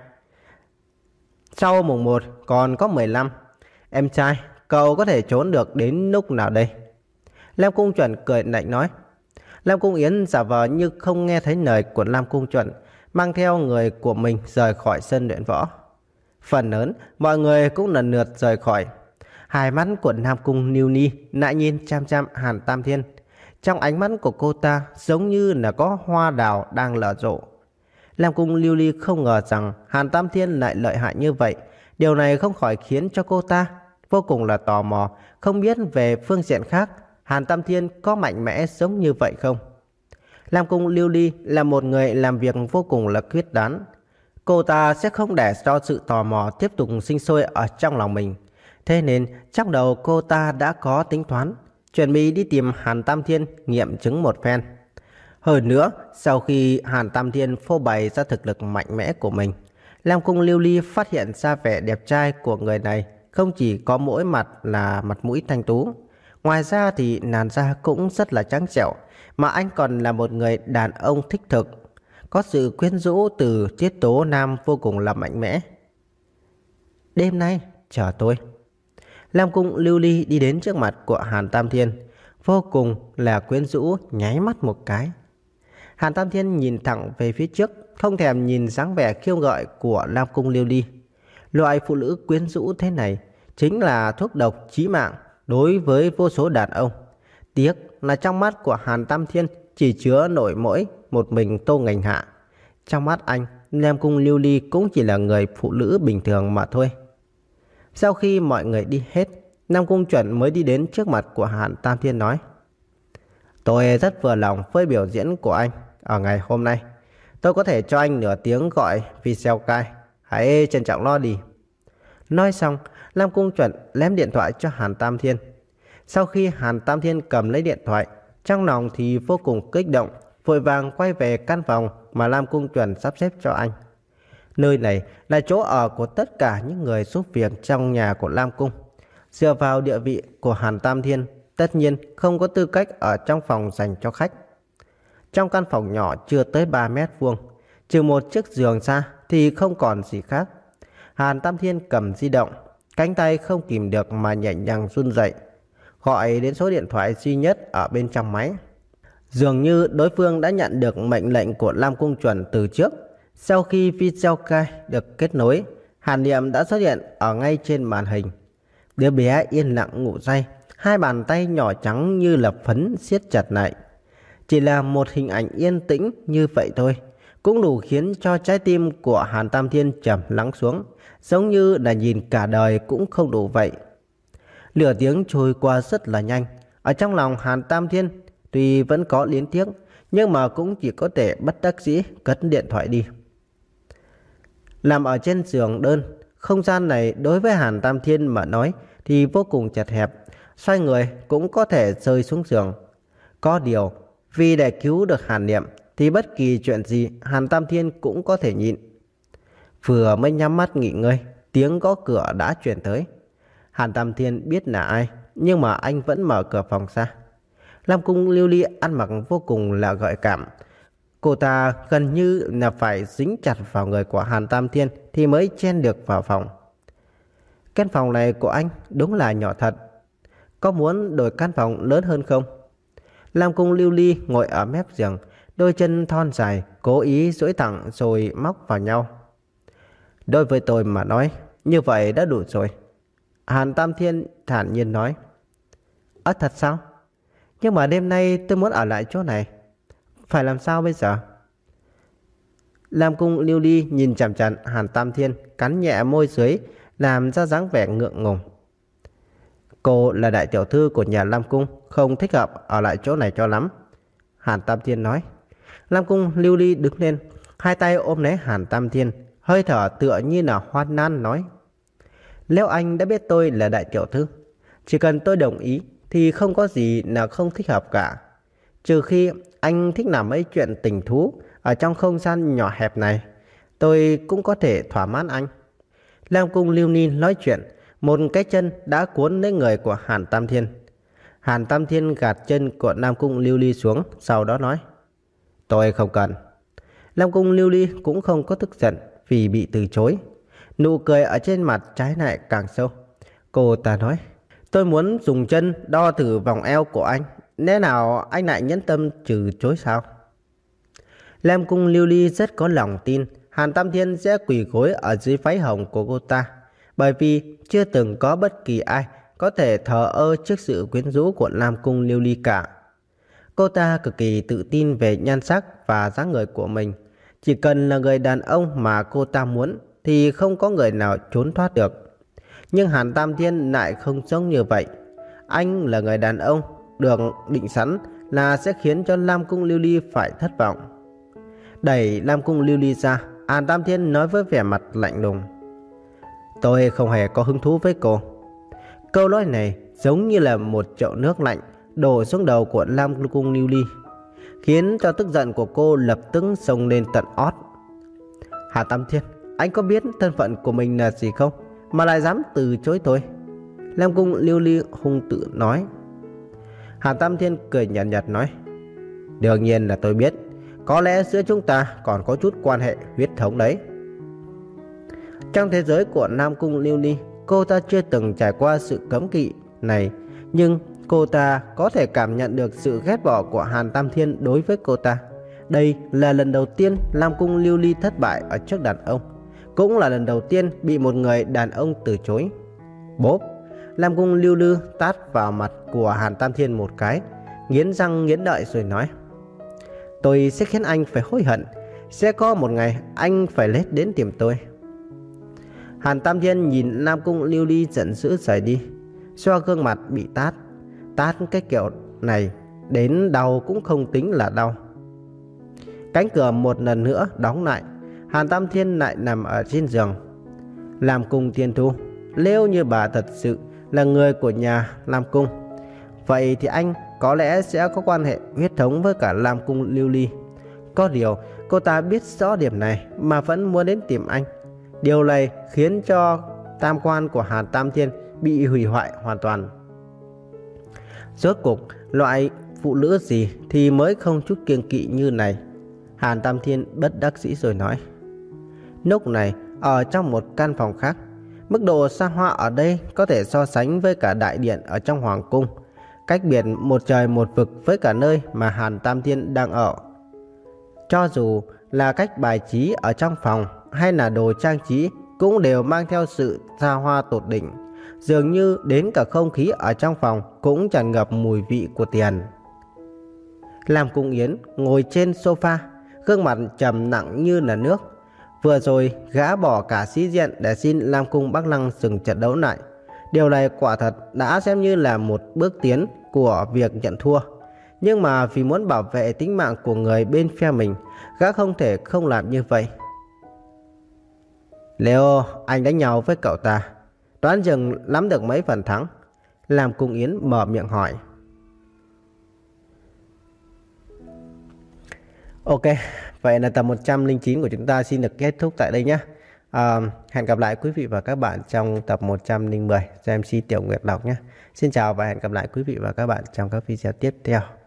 Sau mùng một còn có mười lăm. Em trai, cậu có thể trốn được đến lúc nào đây? Lam Cung Chuẩn cười lạnh nói. Lam Cung Yến giả vờ như không nghe thấy lời của Lam Cung Chuẩn, mang theo người của mình rời khỏi sân luyện võ. Phần lớn mọi người cũng lần lượt rời khỏi. Hai mắt của Nam Cung Lưu Ly lại nhìn chăm chăm Hàn Tam Thiên. Trong ánh mắt của cô ta giống như là có hoa đào đang nở rộ. Lam Cung Lưu Ly không ngờ rằng Hàn Tam Thiên lại lợi hại như vậy. Điều này không khỏi khiến cho cô ta vô cùng là tò mò, không biết về phương diện khác Hàn Tam Thiên có mạnh mẽ giống như vậy không. Lam Cung Lưu Ly là một người làm việc vô cùng là quyết đoán. Cô ta sẽ không để cho sự tò mò tiếp tục sinh sôi ở trong lòng mình. Thế nên trong đầu cô ta đã có tính toán, chuẩn bị đi tìm Hàn Tam Thiên nghiệm chứng một phen. Hơn nữa, sau khi Hàn Tam Thiên phô bày ra thực lực mạnh mẽ của mình, Lam Cung Lưu Ly phát hiện ra vẻ đẹp trai của người này không chỉ có mỗi mặt là mặt mũi thanh tú, ngoài ra thì làn da cũng rất là trắng trẻo, mà anh còn là một người đàn ông thích thực, có sự quyến rũ từ tiết tố nam vô cùng là mạnh mẽ. Đêm nay, chờ tôi. Lam Cung Lưu Ly đi đến trước mặt của Hàn Tam Thiên, vô cùng là quyến rũ, nháy mắt một cái. Hàn Tam Thiên nhìn thẳng về phía trước, không thèm nhìn dáng vẻ khiêu gợi của Lam Cung Lưu Ly. Loại phụ nữ quyến rũ thế này chính là thuốc độc chí mạng đối với vô số đàn ông. Tiếc là trong mắt của Hàn Tam Thiên chỉ chứa nổi mỗi một mình Tô Ngành Hạ. Trong mắt anh, Lam Cung Lưu Ly cũng chỉ là người phụ nữ bình thường mà thôi. Sau khi mọi người đi hết, Nam Cung Chuẩn mới đi đến trước mặt của Hàn Tam Thiên nói: Tôi rất vừa lòng với biểu diễn của anh ở ngày hôm nay. Tôi có thể cho anh nửa tiếng gọi video call. Hãy trân trọng lo đi. Nói xong, Lam Cung Chuẩn ném điện thoại cho Hàn Tam Thiên. Sau khi Hàn Tam Thiên cầm lấy điện thoại, trong lòng thì vô cùng kích động, vội vàng quay về căn phòng mà Lam Cung Chuẩn sắp xếp cho anh. Nơi này là chỗ ở của tất cả những người giúp việc trong nhà của Lam Cung. Dựa vào địa vị của Hàn Tam Thiên, tất nhiên không có tư cách ở trong phòng dành cho khách. Trong căn phòng nhỏ chưa tới ba mét vuông, trừ một chiếc giường ra thì không còn gì khác. Hàn Tam Thiên cầm di động, cánh tay không kìm được mà nhẹ nhàng run rẩy, gọi đến số điện thoại duy nhất ở bên trong máy. Dường như đối phương đã nhận được mệnh lệnh của Lam Cung Chuẩn từ trước. Sau khi video call được kết nối, Hàn Niệm đã xuất hiện ở ngay trên màn hình. Đứa bé yên lặng ngủ say, hai bàn tay nhỏ trắng như là phấn siết chặt lại. Chỉ là một hình ảnh yên tĩnh như vậy thôi, cũng đủ khiến cho trái tim của Hàn Tam Thiên trầm lắng xuống, giống như là nhìn cả đời cũng không đủ vậy. Nửa tiếng trôi qua rất là nhanh. Ở trong lòng Hàn Tam Thiên tuy vẫn có luyến tiếc, nhưng mà cũng chỉ có thể bất đắc dĩ cất điện thoại đi. Nằm ở trên giường đơn, không gian này đối với Hàn Tam Thiên mà nói thì vô cùng chật hẹp, xoay người cũng có thể rơi xuống giường. Có điều, vì để cứu được Hàn Niệm thì bất kỳ chuyện gì Hàn Tam Thiên cũng có thể nhịn. Vừa mới nhắm mắt nghỉ ngơi, tiếng gõ cửa đã truyền tới. Hàn Tam Thiên biết là ai, nhưng mà anh vẫn mở cửa phòng ra. Lam Cung Lưu Ly ăn mặc vô cùng là gợi cảm. Cô ta gần như là phải dính chặt vào người của Hàn Tam Thiên thì mới chen được vào phòng. Căn phòng này của anh đúng là nhỏ thật. Có muốn đổi căn phòng lớn hơn không? Lam Cung Lưu Ly ngồi ở mép giường, đôi chân thon dài, cố ý duỗi thẳng rồi móc vào nhau. Đối với tôi mà nói, như vậy đã đủ rồi. Hàn Tam Thiên thản nhiên nói. Ơ thật sao? Nhưng mà đêm nay tôi muốn ở lại chỗ này. Phải làm sao bây giờ? Lam Cung Lưu Ly nhìn chằm chằm Hàn Tam Thiên, cắn nhẹ môi dưới, làm ra dáng vẻ ngượng ngùng. Cô là đại tiểu thư của nhà Lam Cung, không thích hợp ở lại chỗ này cho lắm. Hàn Tam Thiên nói. Lam Cung Lưu Ly đứng lên, hai tay ôm lấy Hàn Tam Thiên, hơi thở tựa như là hoan nan nói. Nếu anh đã biết tôi là đại tiểu thư, chỉ cần tôi đồng ý thì không có gì là không thích hợp cả. Trừ khi anh thích làm mấy chuyện tình thú ở trong không gian nhỏ hẹp này, tôi cũng có thể thỏa mãn anh. Lam Cung Lưu Ly nói chuyện, một cái chân đã cuốn lấy người của Hàn Tam Thiên. Hàn Tam Thiên gạt chân của Nam Cung Lưu Ly xuống, sau đó nói: Tôi không cần. Nam Cung Lưu Ly cũng không có tức giận vì bị từ chối. Nụ cười ở trên mặt trái lại càng sâu. Cô ta nói: Tôi muốn dùng chân đo thử vòng eo của anh, lẽ nào anh lại nhẫn tâm từ chối sao? Nam Cung Lưu Ly rất có lòng tin Hàn Tam Thiên sẽ quỳ gối ở dưới váy hồng của cô ta, bởi vì chưa từng có bất kỳ ai có thể thờ ơ trước sự quyến rũ của Nam Cung Lưu Ly cả. Cô ta cực kỳ tự tin về nhan sắc và dáng người của mình. Chỉ cần là người đàn ông mà cô ta muốn thì không có người nào trốn thoát được. Nhưng Hàn Tam Thiên lại không giống như vậy. Anh là người đàn ông được định sẵn là sẽ khiến cho Nam Cung Lưu Ly phải thất vọng. Đẩy Nam Cung Lưu Ly ra, Hàn Tam Thiên nói với vẻ mặt lạnh lùng: Tôi không hề có hứng thú với cô. Câu nói này giống như là một chậu nước lạnh đổ xuống đầu của Nam Cung Lưu Ly, khiến cho tức giận của cô lập tức xông lên tận ót. Hàn Tam Thiên, anh có biết thân phận của mình là gì không mà lại dám từ chối tôi? Nam Cung Lưu Ly hung tự nói. Hàn Tam Thiên cười nhạt nhạt nói: Đương nhiên là tôi biết. Có lẽ giữa chúng ta còn có chút quan hệ huyết thống đấy. Trong thế giới của Nam Cung Lưu Ly, cô ta chưa từng trải qua sự cấm kỵ này, nhưng cô ta có thể cảm nhận được sự ghét bỏ của Hàn Tam Thiên đối với cô ta. Đây là lần đầu tiên Nam Cung Lưu Ly thất bại ở trước đàn ông, cũng là lần đầu tiên bị một người đàn ông từ chối. Bốp! Nam Cung Lưu Ly tát vào mặt của Hàn Tam Thiên một cái, nghiến răng nghiến lợi rồi nói: Tôi sẽ khiến anh phải hối hận. Sẽ có một ngày anh phải lết đến tìm tôi. Hàn Tam Thiên nhìn Nam Cung Lưu Ly giận dữ rời đi, xoa gương mặt bị tát. Tát cái kiểu này đến đau cũng không tính là đau. Cánh cửa một lần nữa đóng lại. Hàn Tam Thiên lại nằm ở trên giường. Nam Cung Thiên Thu, nếu như bà thật sự là người của nhà Nam Cung, vậy thì anh có lẽ sẽ có quan hệ huyết thống với cả Nam Cung Lưu Ly. Có điều cô ta biết rõ điểm này mà vẫn muốn đến tìm anh. Điều này khiến cho tam quan của Hàn Tam Thiên bị hủy hoại hoàn toàn. Rốt cuộc loại phụ nữ gì thì mới không chút kiêng kỵ như này? Hàn Tam Thiên bất đắc dĩ rồi nói. Lúc này ở trong một căn phòng khác, mức độ xa hoa ở đây có thể so sánh với cả đại điện ở trong hoàng cung, cách biệt một trời một vực với cả nơi mà Hàn Tam Thiên đang ở. Cho dù là cách bài trí ở trong phòng hay là đồ trang trí cũng đều mang theo sự xa hoa tột đỉnh. Dường như đến cả không khí ở trong phòng cũng tràn ngập mùi vị của tiền. Lam Cung Yến ngồi trên sofa, gương mặt trầm nặng như là nước. Vừa rồi gã bỏ cả sĩ diện để xin Lam Cung Bắc Lăng dừng trận đấu lại. Điều này quả thật đã xem như là một bước tiến của việc nhận thua. Nhưng mà vì muốn bảo vệ tính mạng của người bên phe mình, gã không thể không làm như vậy. Leo, anh đánh nhau với cậu ta, đoán chừng nắm được mấy phần thắng? Lam Cung Yến mở miệng hỏi. Ok, vậy là tập một trăm lẻ chín của chúng ta xin được kết thúc tại đây nhé. À, hẹn gặp lại quý vị và các bạn trong tập một trăm lẻ mười do em xê Tiểu Nguyệt đọc nhé. Xin chào và hẹn gặp lại quý vị và các bạn trong các video tiếp theo.